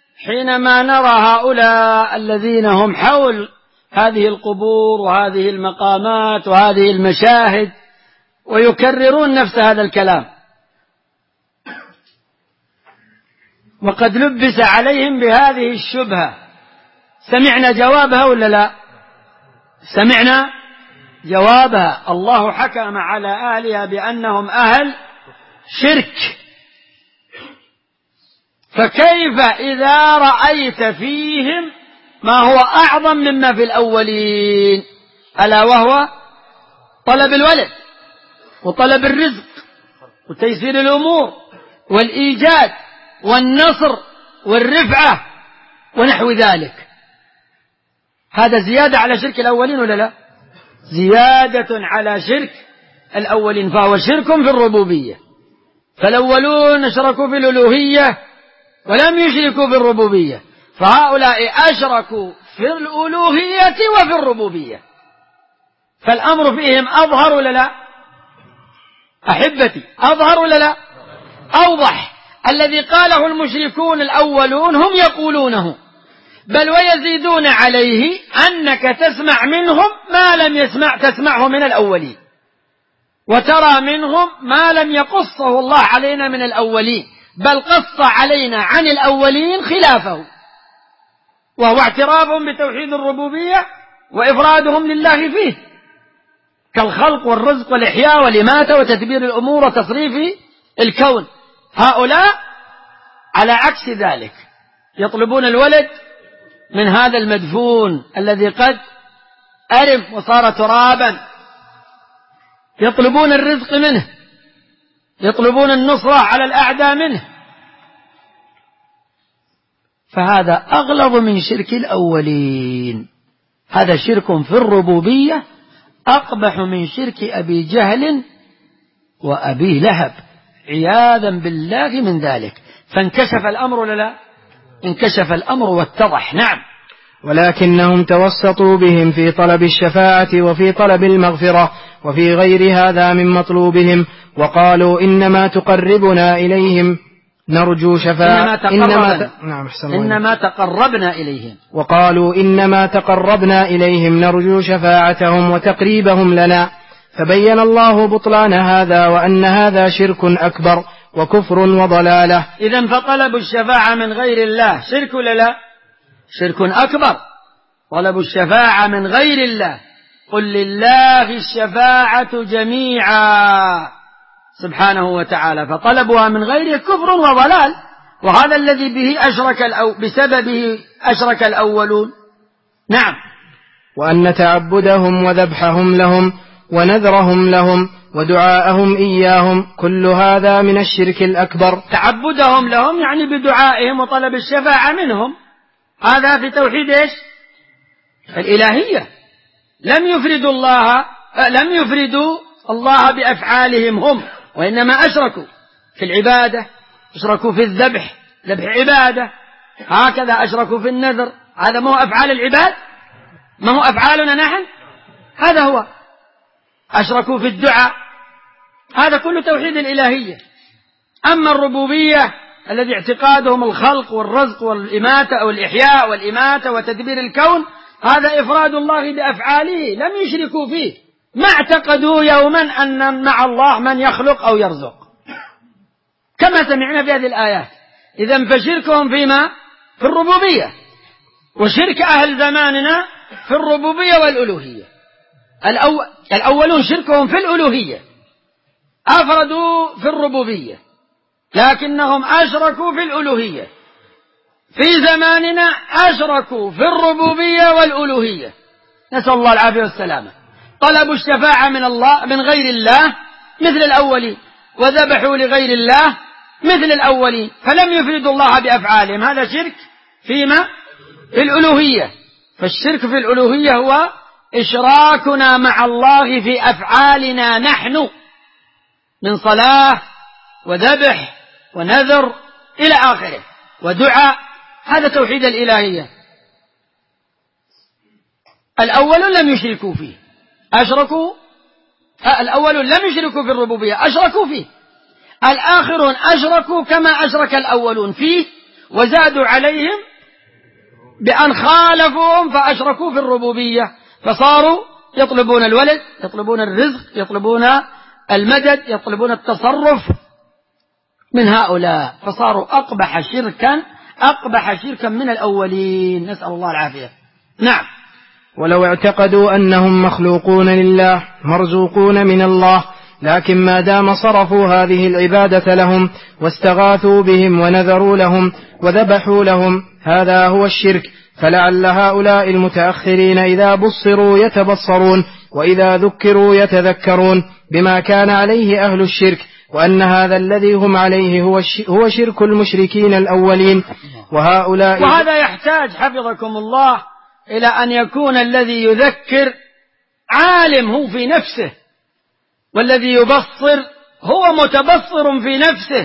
حينما نرى هؤلاء الذين هم حول هذه القبور وهذه المقامات وهذه المشاهد ويكررون نفس هذا الكلام، وقد لبس عليهم بهذه الشبهة، سمعنا جوابها ولا لا؟ سمعنا جوابها. الله حكم على أهلها بأنهم أهل شرك، فكيف إذا رأيت فيهم ما هو أعظم مما في الأولين، ألا وهو طلب الولد وطلب الرزق وتيسير الأمور والإيجاد والنصر والرفعة ونحو ذلك؟ هذا زيادة على شرك الأولين ولا لا؟ زيادة على شرك الأولين، فهو شرك في الربوبية. فالأولون أشركوا في الألوهية ولم يشركوا في الربوبية، فهؤلاء أشركوا في الألوهية وفي الربوبية، فالأمر فيهم أظهر ولا لا؟ أحبتي، أظهر ولا لا؟ أوضح. الذي قاله المشركون الأولون هم يقولونه، بل ويزيدون عليه أنك تسمع منهم ما لم يسمع تسمعه من الأولين، وترى منهم ما لم يقصه الله علينا من الأولين، بل قص علينا عن الأولين خلافه، وهو اعترافهم بتوحيد الربوبية وإفرادهم لله فيه، كالخلق والرزق والإحياء والإماتة وتدبير الأمور وتصريف الكون. هؤلاء على عكس ذلك يطلبون الولد من هذا المدفون الذي قد أرم وصار ترابا، يطلبون الرزق منه، يطلبون النصرة على الأعداء منه، فهذا أغلظ من شرك الأولين. هذا شرك في الربوبية أقبح من شرك أبي جهل وأبي لهب عياذا بالله من ذلك. فانكشف الأمر لا انكشف الأمر واتضح. نعم. ولكنهم توسطوا بهم في طلب الشفاعة وفي طلب المغفرة وفي غير هذا من مطلوبهم، وقالوا إنما تقربنا إليهم نرجو شفاعة إنما تقربنا, إنما, ت... نعم إنما تقربنا إليهم وقالوا إنما تقربنا إليهم نرجو شفاعتهم وتقريبهم لنا. فبين الله بطلان هذا وأن هذا شرك أكبر وكفر وضلالة. إذن فطلب الشفاعة من غير الله شرك ولا لا؟ شرك أكبر. طلب الشفاعة من غير الله، قل لله الشفاعة جميعا سبحانه وتعالى، فطلبها من غيره كفر وضلال، وهذا الذي به أشرك الأو... بسببه أشرك الأولون. نعم. وأن تعبدهم وذبحهم لهم ونذرهم لهم ودعاءهم إياهم كل هذا من الشرك الأكبر. تعبدهم لهم يعني بدعائهم وطلب الشفاعة منهم، هذا في توحيد إيش؟ الإلهية. لم يفردوا الله لم يفردوا الله بأفعالهم هم، وإنما أشركوا في العبادة، أشركوا في الذبح، ذبح عبادة، هكذا أشركوا في النذر، هذا ما هو أفعال العباد، ما هو أفعالنا نحن، هذا هو. أشركوا في الدعاء، هذا كله توحيد الإلهية. أما الربوبية الذي اعتقادهم الخلق والرزق والإماتة أو الإحياء والإماتة وتدبير الكون، هذا إفراد الله بأفعاله، لم يشركوا فيه، ما اعتقدوا يوما أن مع الله من يخلق أو يرزق كما سمعنا في هذه الآيات. إذن فشركهم فيما؟ في الربوبية. وشرك أهل زماننا في الربوبية والألوهية. الأول الأولون شركهم في الألوهية، أفردوا في الربوبية، لكنهم أشركوا في الألوهية. في زماننا أشركوا في الربوبية والألوهية، نسأل الله العافية والسلامة. طلبوا الشفاعة من الله من غير الله مثل الأولين، وذبحوا لغير الله مثل الأولين، فلم يفردوا الله بأفعالهم، هذا شرك فيما؟ في الألوهية. فالشرك في الألوهية هو إشراكنا مع الله في أفعالنا نحن من صلاة وذبح ونذر إلى آخره ودعاء، هذا توحيد الإلهية. الأول لم يشركوا فيه، أشركوا الأول لم يشركوا في الربوبية، أشركوا فيه. الآخرون أشركوا كما أشرك الأولون فيه، وزادوا عليهم بأن خالفوهم فأشركوا في الربوبية، فصاروا يطلبون الولد، يطلبون الرزق، يطلبون المدد، يطلبون التصرف من هؤلاء، فصاروا أقبح شركا أقبح شركا من الأولين، نسأل الله العافية. نعم. ولو اعتقدوا أنهم مخلوقون لله مرزوقون من الله، لكن ما دام صرفوا هذه العبادة لهم واستغاثوا بهم ونذروا لهم وذبحوا لهم، هذا هو الشرك. فلعل هؤلاء المتأخرين إذا بصروا يتبصرون، وإذا ذكروا يتذكرون بما كان عليه أهل الشرك، وأن هذا الذي هم عليه هو هو شرك المشركين الأولين. وهؤلاء وهذا يحتاج حفظكم الله إلى أن يكون الذي يذكر عالم هو في نفسه، والذي يبصر هو متبصر في نفسه.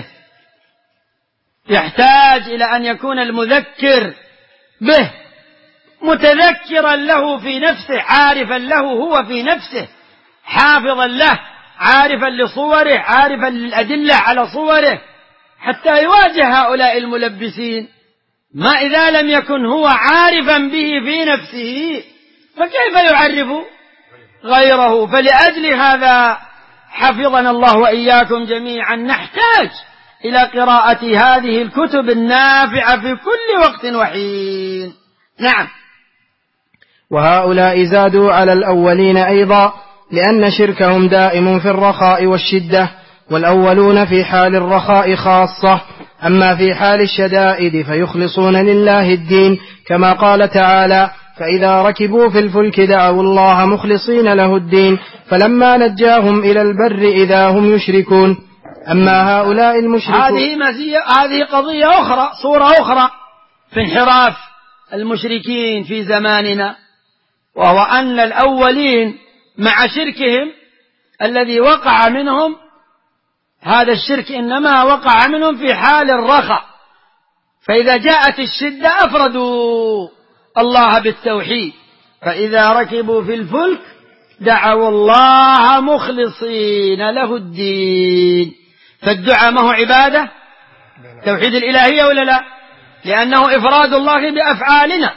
يحتاج إلى أن يكون المذكر به متذكرا له في نفسه، عارفا له هو في نفسه، حافظا له، عارفا لصوره، عارفا للأدلة على صوره، حتى يواجه هؤلاء الملبسين. ما إذا لم يكن هو عارفا به في نفسه فكيف يعرف غيره؟ فلأجل هذا حفظنا الله وإياكم جميعا نحتاج إلى قراءة هذه الكتب النافعة في كل وقت وحين. نعم. وهؤلاء زادوا على الأولين أيضا، لأن شركهم دائم في الرخاء والشدة، والأولون في حال الرخاء خاصة، أما في حال الشدائد فيخلصون لله الدين، كما قال تعالى: فإذا ركبوا في الفلك دعوا الله مخلصين له الدين فلما نجاهم إلى البر إذا هم يشركون. أما هؤلاء المشركون، هذه مزية، هذه قضية أخرى، صورة أخرى في انحراف المشركين في زماننا. وهو أن الأولين مع شركهم الذي وقع منهم هذا الشرك إنما وقع منهم في حال الرخاء، فإذا جاءت الشدة أفردوا الله بالتوحيد، فإذا ركبوا في الفلك دعوا الله مخلصين له الدين. فالدعاء ما هو عبادة؟ توحيد الإلهية ولا لا؟ لأنه إفراد الله بأفعالنا،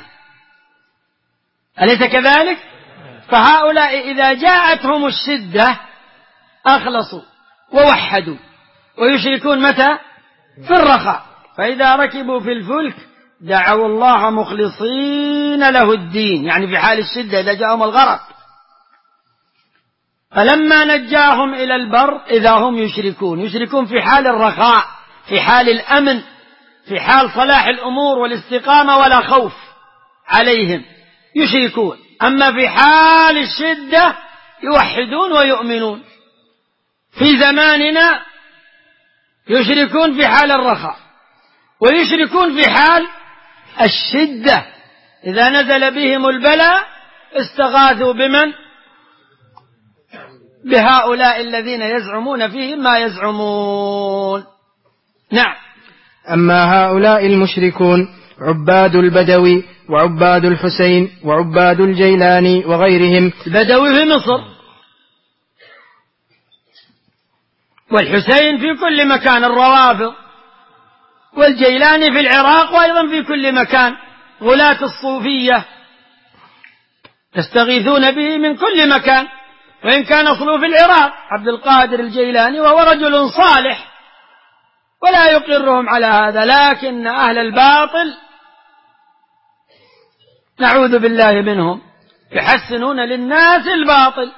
أليس كذلك؟ فهؤلاء إذا جاءتهم الشدة أخلصوا ووحدوا، ويشركون متى؟ في الرخاء. فإذا ركبوا في الفلك دعوا الله مخلصين له الدين، يعني في حال الشدة إذا جاءهم الغرق. فلما نجاهم إلى البر إذا هم يشركون، يشركون في حال الرخاء، في حال الأمن، في حال صلاح الأمور والاستقامة ولا خوف عليهم يشركون. أما في حال الشدة يوحدون ويؤمنون. في زماننا يشركون في حال الرخاء، ويشركون في حال الشدة. إذا نزل بهم البلاء استغاثوا بمن؟ بهؤلاء الذين يزعمون فيهم ما يزعمون. نعم. أما هؤلاء المشركون عباد البدوي وعباد الحسين وعباد الجيلاني وغيرهم. البدوي في مصر، والحسين في كل مكان، الروافض، والجيلاني في العراق وأيضا في كل مكان، غلاة الصوفية تستغيثون به من كل مكان، وإن كان أصله في العراق عبد القادر الجيلاني، وهو رجل صالح ولا يقرهم على هذا، لكن أهل الباطل نعوذ بالله منهم يحسنون للناس الباطل.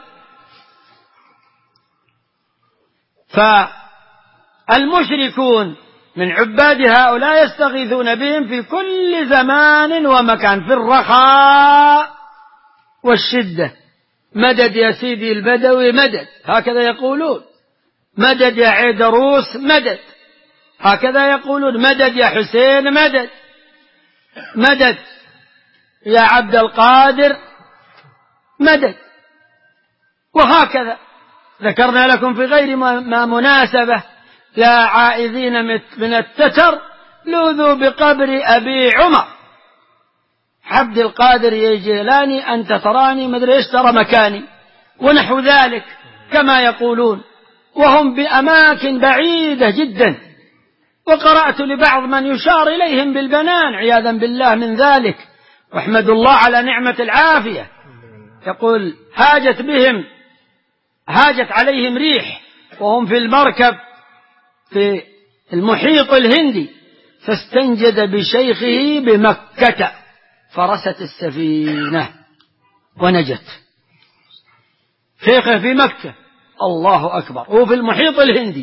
فالمشركون من عباد هؤلاء يستغيثون بهم في كل زمان ومكان، في الرخاء والشدة. مدد يا سيدي البدوي مدد، هكذا يقولون. مدد يا عيدروس مدد، هكذا يقولون. مدد يا حسين مدد، مدد يا عبد القادر مدد، وهكذا. ذكرنا لكم في غير ما مناسبة: لا عائذين من التتر لوذوا بقبر أبي عمر. عبد القادر يا جيلاني أنت تراني مدري إيش ترى مكاني، ونحو ذلك كما يقولون، وهم بأماكن بعيدة جدا. وقرأت لبعض من يشار إليهم بالبنان عياذا بالله من ذلك، واحمد الله على نعمة العافية. يقول هاجت بهم هاجت عليهم ريح وهم في المركب في المحيط الهندي، فاستنجد بشيخه بمكة فرست السفينة ونجت. شيخه في مكة، الله أكبر، هو في المحيط الهندي،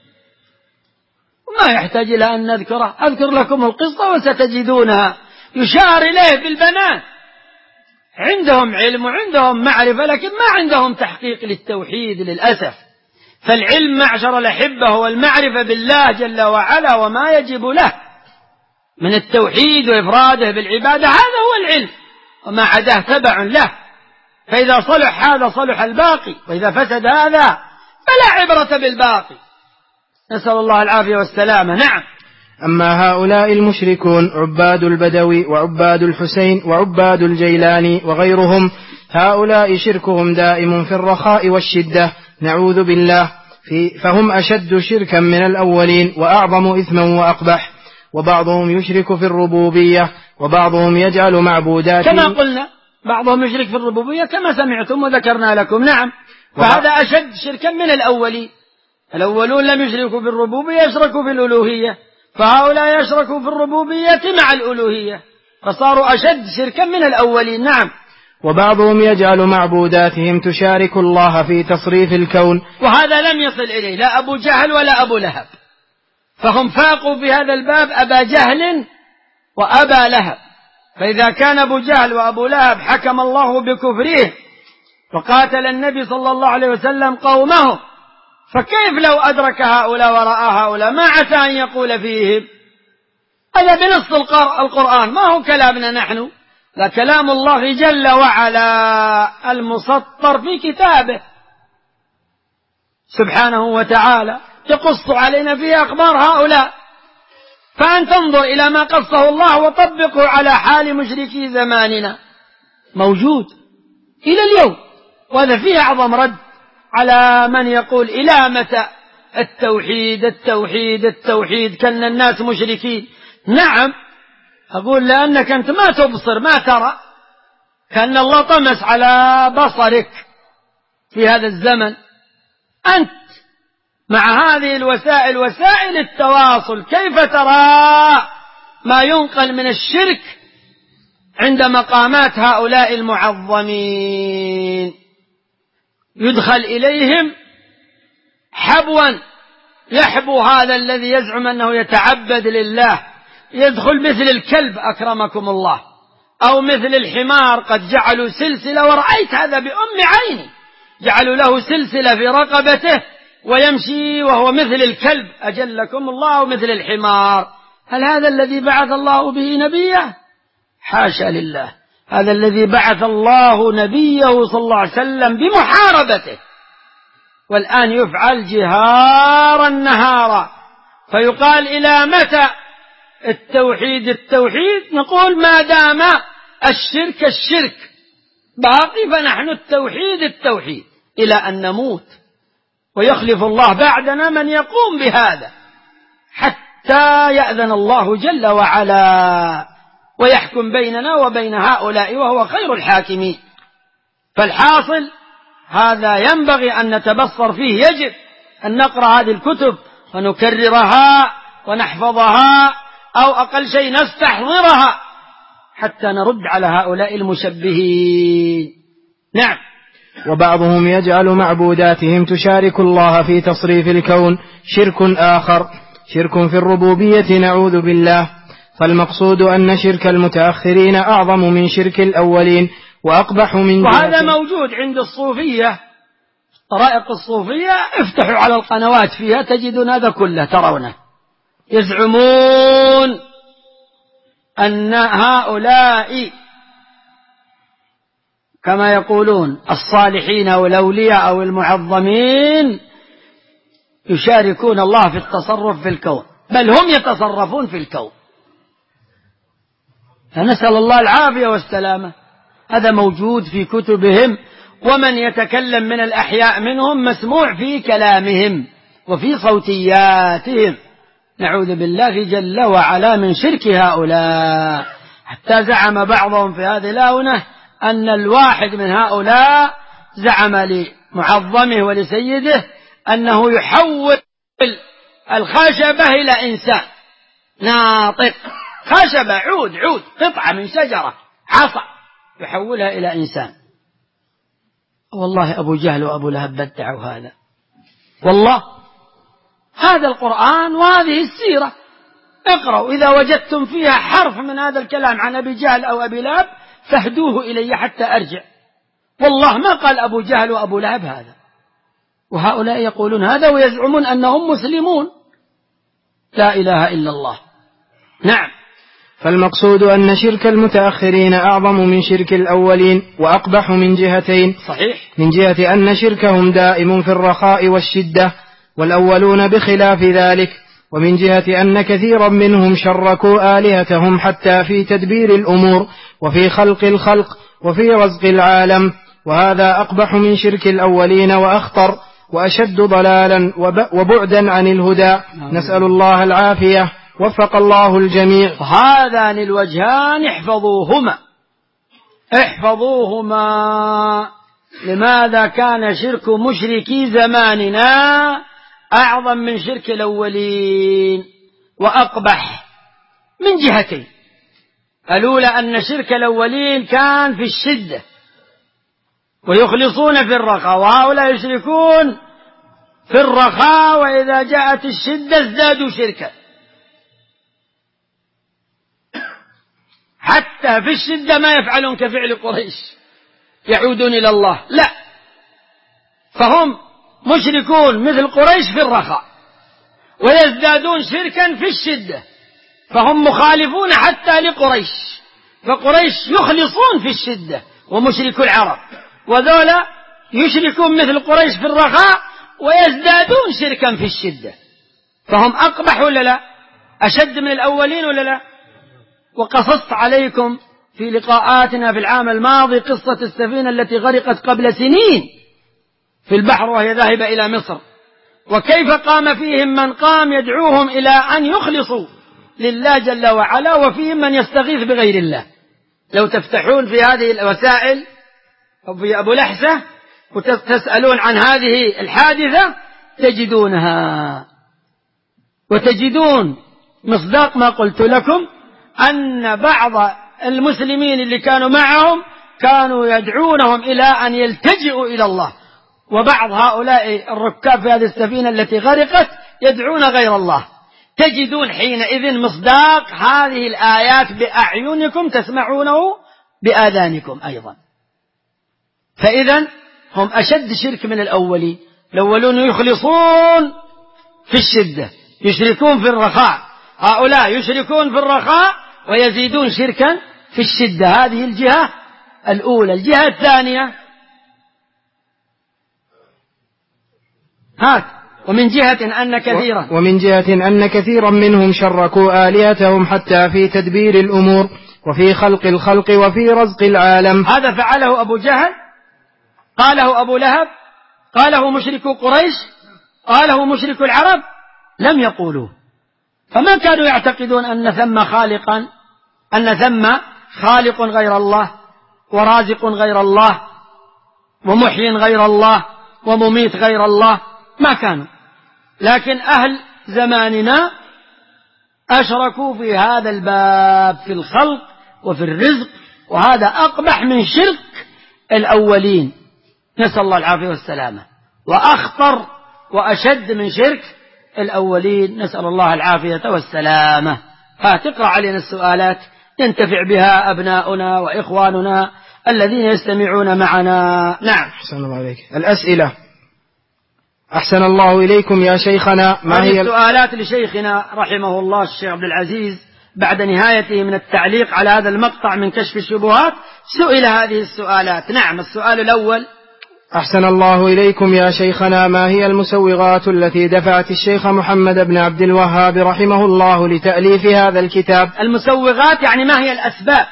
وما يحتاج إلى أن نذكره، أذكر لكم القصة وستجدونها يشار إليه بالبنان. عندهم علم وعندهم معرفة، لكن ما عندهم تحقيق للتوحيد للأسف. فالعلم معشر الأحبة هو المعرفة بالله جل وعلا وما يجب له من التوحيد وإفراده بالعبادة، هذا هو العلم، وما عداه تبع له. فإذا صلح هذا صلح الباقي، وإذا فسد هذا فلا عبرة بالباقي. نسأل الله العافية والسلامة. نعم. أما هؤلاء المشركون عباد البدوي وعباد الحسين وعباد الجيلاني وغيرهم، هؤلاء شركهم دائم في الرخاء والشدة، نعوذ بالله، في فهم أشد شركا من الأولين وأعظم إثما وأقبح. وبعضهم يشرك في الربوبية، وبعضهم يجعل معبودات، كما قلنا بعضهم يشرك في الربوبية كما سمعتم وذكرنا لكم. نعم. فهذا أشد شركا من الأولين. الأولون لم يشركوا في الربوبية، يشركوا في الألوهية، فهؤلاء يشركوا في الربوبية مع الألوهية، فصاروا أشد شركا من الأولين. نعم. وبعضهم يجعل معبوداتهم تشارك الله في تصريف الكون، وهذا لم يصل إليه لا أبو جهل ولا أبو لهب، فهم فاقوا في هذا الباب أبا جهل وأبا لهب. فإذا كان أبو جهل وأبو لهب حكم الله بكفره وقاتل النبي صلى الله عليه وسلم قومه، فكيف لو أدرك هؤلاء ورأى هؤلاء؟ ما عسى أن يقول فيهم. هذا بنص القرآن، ما هو كلامنا نحن، ذا كلام الله جل وعلا المسطر في كتابه سبحانه وتعالى، يقص علينا فيه أخبار هؤلاء، فأن تنظر إلى ما قصه الله وطبقه على حال مشركي زماننا، موجود إلى اليوم. وهذا فيه أعظم رد على من يقول إلى متى التوحيد التوحيد التوحيد كأن الناس مشركين. نعم، أقول لأنك أنت ما تبصر ما ترى، كأن الله طمس على بصرك في هذا الزمن. أنت مع هذه الوسائل وسائل التواصل كيف ترى ما ينقل من الشرك عند مقامات هؤلاء المعظمين؟ يدخل إليهم حبوا، يحبو هذا الذي يزعم أنه يتعبد لله، يدخل مثل الكلب أكرمكم الله، أو مثل الحمار، قد جعلوا سلسلة، ورأيت هذا بأم عيني، جعلوا له سلسلة في رقبته ويمشي وهو مثل الكلب أجلكم الله، مثل الحمار. هل هذا الذي بعث الله به نبيه؟ حاشا لله، هذا الذي بعث الله نبيه صلى الله عليه وسلم بمحاربته، والآن يفعل جهارا نهارا. فيقال إلى متى التوحيد التوحيد؟ نقول ما دام الشرك الشرك باقي فنحن التوحيد التوحيد إلى أن نموت، ويخلف الله بعدنا من يقوم بهذا حتى يأذن الله جل وعلا ويحكم بيننا وبين هؤلاء وهو خير الحاكمين. فالحاصل هذا ينبغي أن نتبصر فيه، يجب أن نقرأ هذه الكتب ونكررها ونحفظها، أو أقل شيء نستحضرها حتى نرد على هؤلاء المشبهين. نعم. وبعضهم يجعل معبوداتهم تشارك الله في تصريف الكون شرك آخر، شرك في الربوبية، نعوذ بالله. فالمقصود أن شرك المتأخرين أعظم من شرك الأولين وأقبح من جهة. وهذا موجود عند الصوفية، طرائق الصوفية، افتحوا على القنوات فيها تجدون هذا كله ترونه. يزعمون أن هؤلاء كما يقولون الصالحين أو الأولياء أو المعظمين يشاركون الله في التصرف في الكون، بل هم يتصرفون في الكون. فنسأل الله العافية والسلامة. هذا موجود في كتبهم، ومن يتكلم من الأحياء منهم مسموع في كلامهم وفي صوتياتهم، نعوذ بالله جل وعلا من شرك هؤلاء. حتى زعم بعضهم في هذه الآونة أن الواحد من هؤلاء زعم لمعظمه ولسيده أنه يحول الخشبة إلى إنسان ناطق، خشبة عود عود قطعة من شجرة عصا يحولها إلى إنسان. والله أبو جهل وأبو لهب بدعوا هذا، والله هذا القرآن وهذه السيرة اقرأوا، إذا وجدتم فيها حرف من هذا الكلام عن أبي جهل أو أبي لهب فاهدوه إلي حتى أرجع. والله ما قال أبو جهل وأبو لهب هذا، وهؤلاء يقولون هذا ويزعمون أنهم مسلمون. لا إله إلا الله. نعم. فالمقصود أن شرك المتأخرين أعظم من شرك الأولين وأقبح من جهتين. صحيح. من جهة أن شركهم دائم في الرخاء والشدة والأولون بخلاف ذلك، ومن جهة أن كثيرا منهم شركوا آلهتهم حتى في تدبير الأمور وفي خلق الخلق وفي رزق العالم، وهذا أقبح من شرك الأولين وأخطر وأشد ضلالا وبعدا عن الهدى. نسأل الله العافية، وفق الله الجميع. هذان الوجهان احفظوهما احفظوهما. لماذا كان شرك مشركي زماننا أعظم من شرك الأولين وأقبح؟ من جهتين. الأولى أن شرك الأولين كان في الشدة ويخلصون في الرخاء، وهؤلاء يشركون في الرخاء وإذا جاءت الشدة ازدادوا شركا، حتى في الشدة ما يفعلون كفعل قريش يعودون إلى الله، لا، فهم مشركون مثل قريش في الرخاء ويزدادون شركا في الشدة، فهم مخالفون حتى لقريش فقريش يخلصون في الشدة ومشركو العرب، وذولا يشركون مثل قريش في الرخاء ويزدادون شركا في الشدة، فهم أقبح ولا لا؟ أشد من الأولين ولا لا؟ وقصصت عليكم في لقاءاتنا في العام الماضي قصة السفينة التي غرقت قبل سنين في البحر وهي ذاهبة إلى مصر، وكيف قام فيهم من قام يدعوهم إلى أن يخلصوا لله جل وعلا، وفيهم من يستغيث بغير الله. لو تفتحون في هذه الوسائل أو في أبو لحسة وتسألون عن هذه الحادثة تجدونها، وتجدون مصداق ما قلت لكم أن بعض المسلمين اللي كانوا معهم كانوا يدعونهم إلى أن يلتجئوا إلى الله، وبعض هؤلاء الركاب في هذه السفينة التي غرقت يدعون غير الله. تجدون حينئذ مصداق هذه الآيات بأعينكم تسمعونه بآذانكم أيضا. فإذا هم أشد شرك من الأولين. الأولون يخلصون في الشدة، يشركون في الرخاء، هؤلاء يشركون في الرخاء ويزيدون شركا في الشدة. هذه الجهة الأولى. الجهة الثانية هات ومن جهة أن كثيرا ومن جهة أن كثيرا منهم شركوا آلهتهم حتى في تدبير الأمور وفي خلق الخلق وفي رزق العالم. هذا فعله أبو جهل، قاله أبو لهب، قاله مشركو قريش، قاله مشركو العرب، لم يقولوا. فما كانوا يعتقدون أن ثم خالقا، أن ثم خالق غير الله ورازق غير الله ومحيي غير الله ومميت غير الله، ما كانوا. لكن أهل زماننا أشركوا في هذا الباب في الخلق وفي الرزق، وهذا أقبح من شرك الأولين، نسأل الله العافية والسلامة، وأخطر وأشد من شرك الأولين، نسأل الله العافية والسلامة. فتقرأ علينا السؤالات ينتفع بها أبناؤنا وإخواننا الذين يستمعون معنا. نعم. أحسن الله عليك. الأسئلة. أحسن الله إليكم يا شيخنا، ما هي السؤالات لشيخنا رحمه الله الشيخ عبد العزيز بعد نهايته من التعليق على هذا المقطع من كشف الشبهات سئل هذه السؤالات. نعم. السؤال الأول: أحسن الله إليكم يا شيخنا، ما هي المسوغات التي دفعت الشيخ محمد بن عبد الوهاب رحمه الله لتأليف هذا الكتاب؟ المسوغات يعني ما هي الأسباب،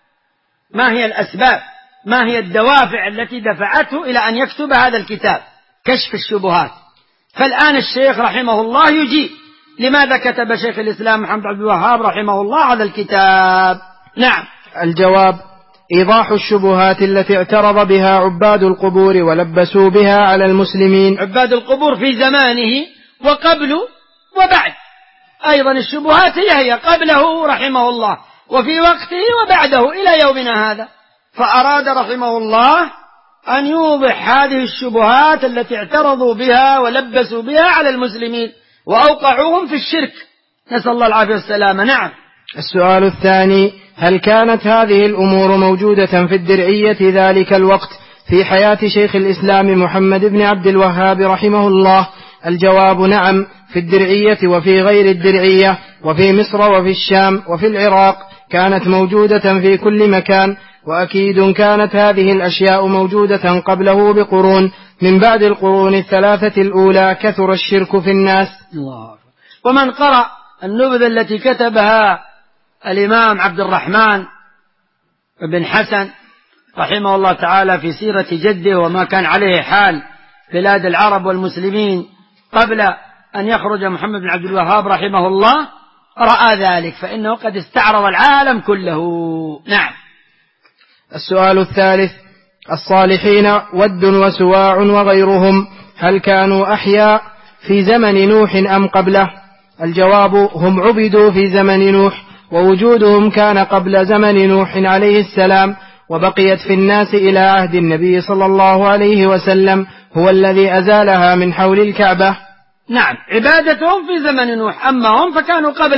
ما هي الأسباب ما هي الدوافع التي دفعته إلى أن يكتب هذا الكتاب كشف الشبهات. فالآن الشيخ رحمه الله يجيب لماذا كتب شيخ الإسلام محمد بن عبد الوهاب رحمه الله هذا الكتاب. نعم. الجواب: إيضاح الشبهات التي اعترض بها عباد القبور ولبسوا بها على المسلمين. عباد القبور في زمانه وقبل وبعد، أيضا الشبهات هي هي قبله رحمه الله وفي وقته وبعده إلى يومنا هذا. فأراد رحمه الله أن يوضح هذه الشبهات التي اعترضوا بها ولبسوا بها على المسلمين وأوقعوهم في الشرك، نسأل الله العافية والسلامة. نعم. السؤال الثاني: هل كانت هذه الأمور موجودة في الدرعية ذلك الوقت في حياة شيخ الإسلام محمد بن عبد الوهاب رحمه الله؟ الجواب: نعم، في الدرعية وفي غير الدرعية وفي مصر وفي الشام وفي العراق، كانت موجودة في كل مكان. وأكيد كانت هذه الأشياء موجودة قبله بقرون، من بعد القرون الثلاثة الأولى كثر الشرك في الناس. الله. ومن قرأ النبذة التي كتبها الإمام عبد الرحمن بن حسن رحمه الله تعالى في سيرة جده وما كان عليه حال بلاد العرب والمسلمين قبل أن يخرج محمد بن عبد الوهاب رحمه الله، رأى ذلك، فإنه قد استعرض العالم كله. نعم. السؤال الثالث: الصالحين ود وسواع وغيرهم هل كانوا أحياء في زمن نوح أم قبله؟ الجواب: هم عبدوا في زمن نوح، ووجودهم كان قبل زمن نوح عليه السلام، وبقيت في الناس إلى عهد النبي صلى الله عليه وسلم، هو الذي أزالها من حول الكعبة. نعم. عبادتهم في زمن نوح، أما هم فكانوا قبل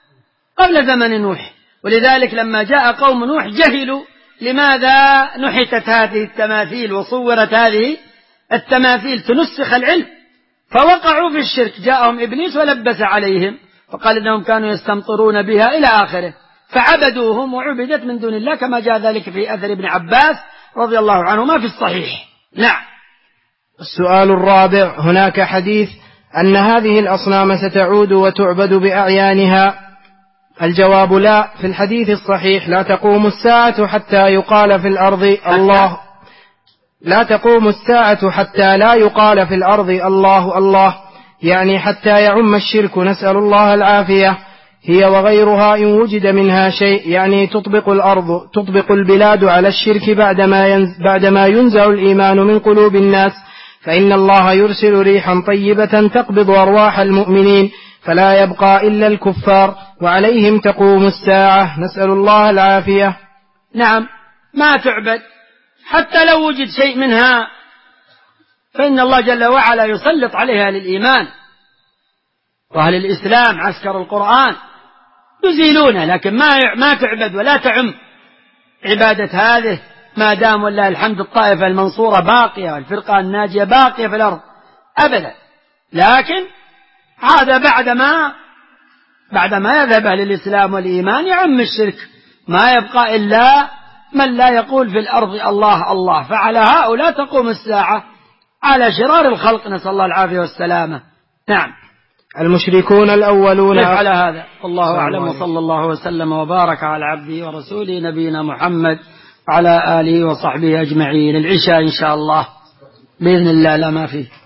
قبل زمن نوح، ولذلك لما جاء قوم نوح جهلوا لماذا نحتت هذه التماثيل وصورت هذه التماثيل تنسخ العلم، فوقعوا في الشرك. جاءهم إبليس ولبس عليهم فقال إنهم كانوا يستمطرون بها إلى آخره، فعبدوهم وعبدت من دون الله كما جاء ذلك في أثر ابن عباس رضي الله عنهما في الصحيح. نعم. السؤال الرابع: هناك حديث أن هذه الأصنام ستعود وتعبد بأعيانها. الجواب: لا. في الحديث الصحيح: لا تقوم الساعة حتى يقال في الأرض الله لا تقوم الساعة حتى لا يقال في الأرض الله الله، يعني حتى يعم الشرك، نسأل الله العافية. هي وغيرها إن وجد منها شيء، يعني تطبق الأرض تطبق البلاد على الشرك بعدما ينز بعدما ينزع الإيمان من قلوب الناس، فإن الله يرسل ريحا طيبة تقبض أرواح المؤمنين فلا يبقى إلا الكفار، وعليهم تقوم الساعة، نسأل الله العافية. نعم، ما تعبد حتى لو وجد شيء منها، فإن الله جل وعلا يسلط عليها للإيمان، وأهل الإسلام عسكر القرآن يزيلونه، لكن ما ما تعبد ولا تعم عبادة هذه ما دام والله الحمد الطائفة المنصورة باقية والفرقة الناجية باقية في الأرض أبدا. لكن هذا بعدما بعدما يذهب أهل الإسلام والإيمان يعم الشرك، ما يبقى إلا من لا يقول في الأرض الله الله، فعلى هؤلاء تقوم الساعة، على شرار الخلق، نسأل الله العافية والسلامة. نعم. المشركون الأولون على هذا والله أعلم، وصلى الله وسلم وبارك على عبده ورسوله نبينا محمد وعلى آله وصحبه أجمعين. العشاء إن شاء الله بإذن الله، لا ما فيه.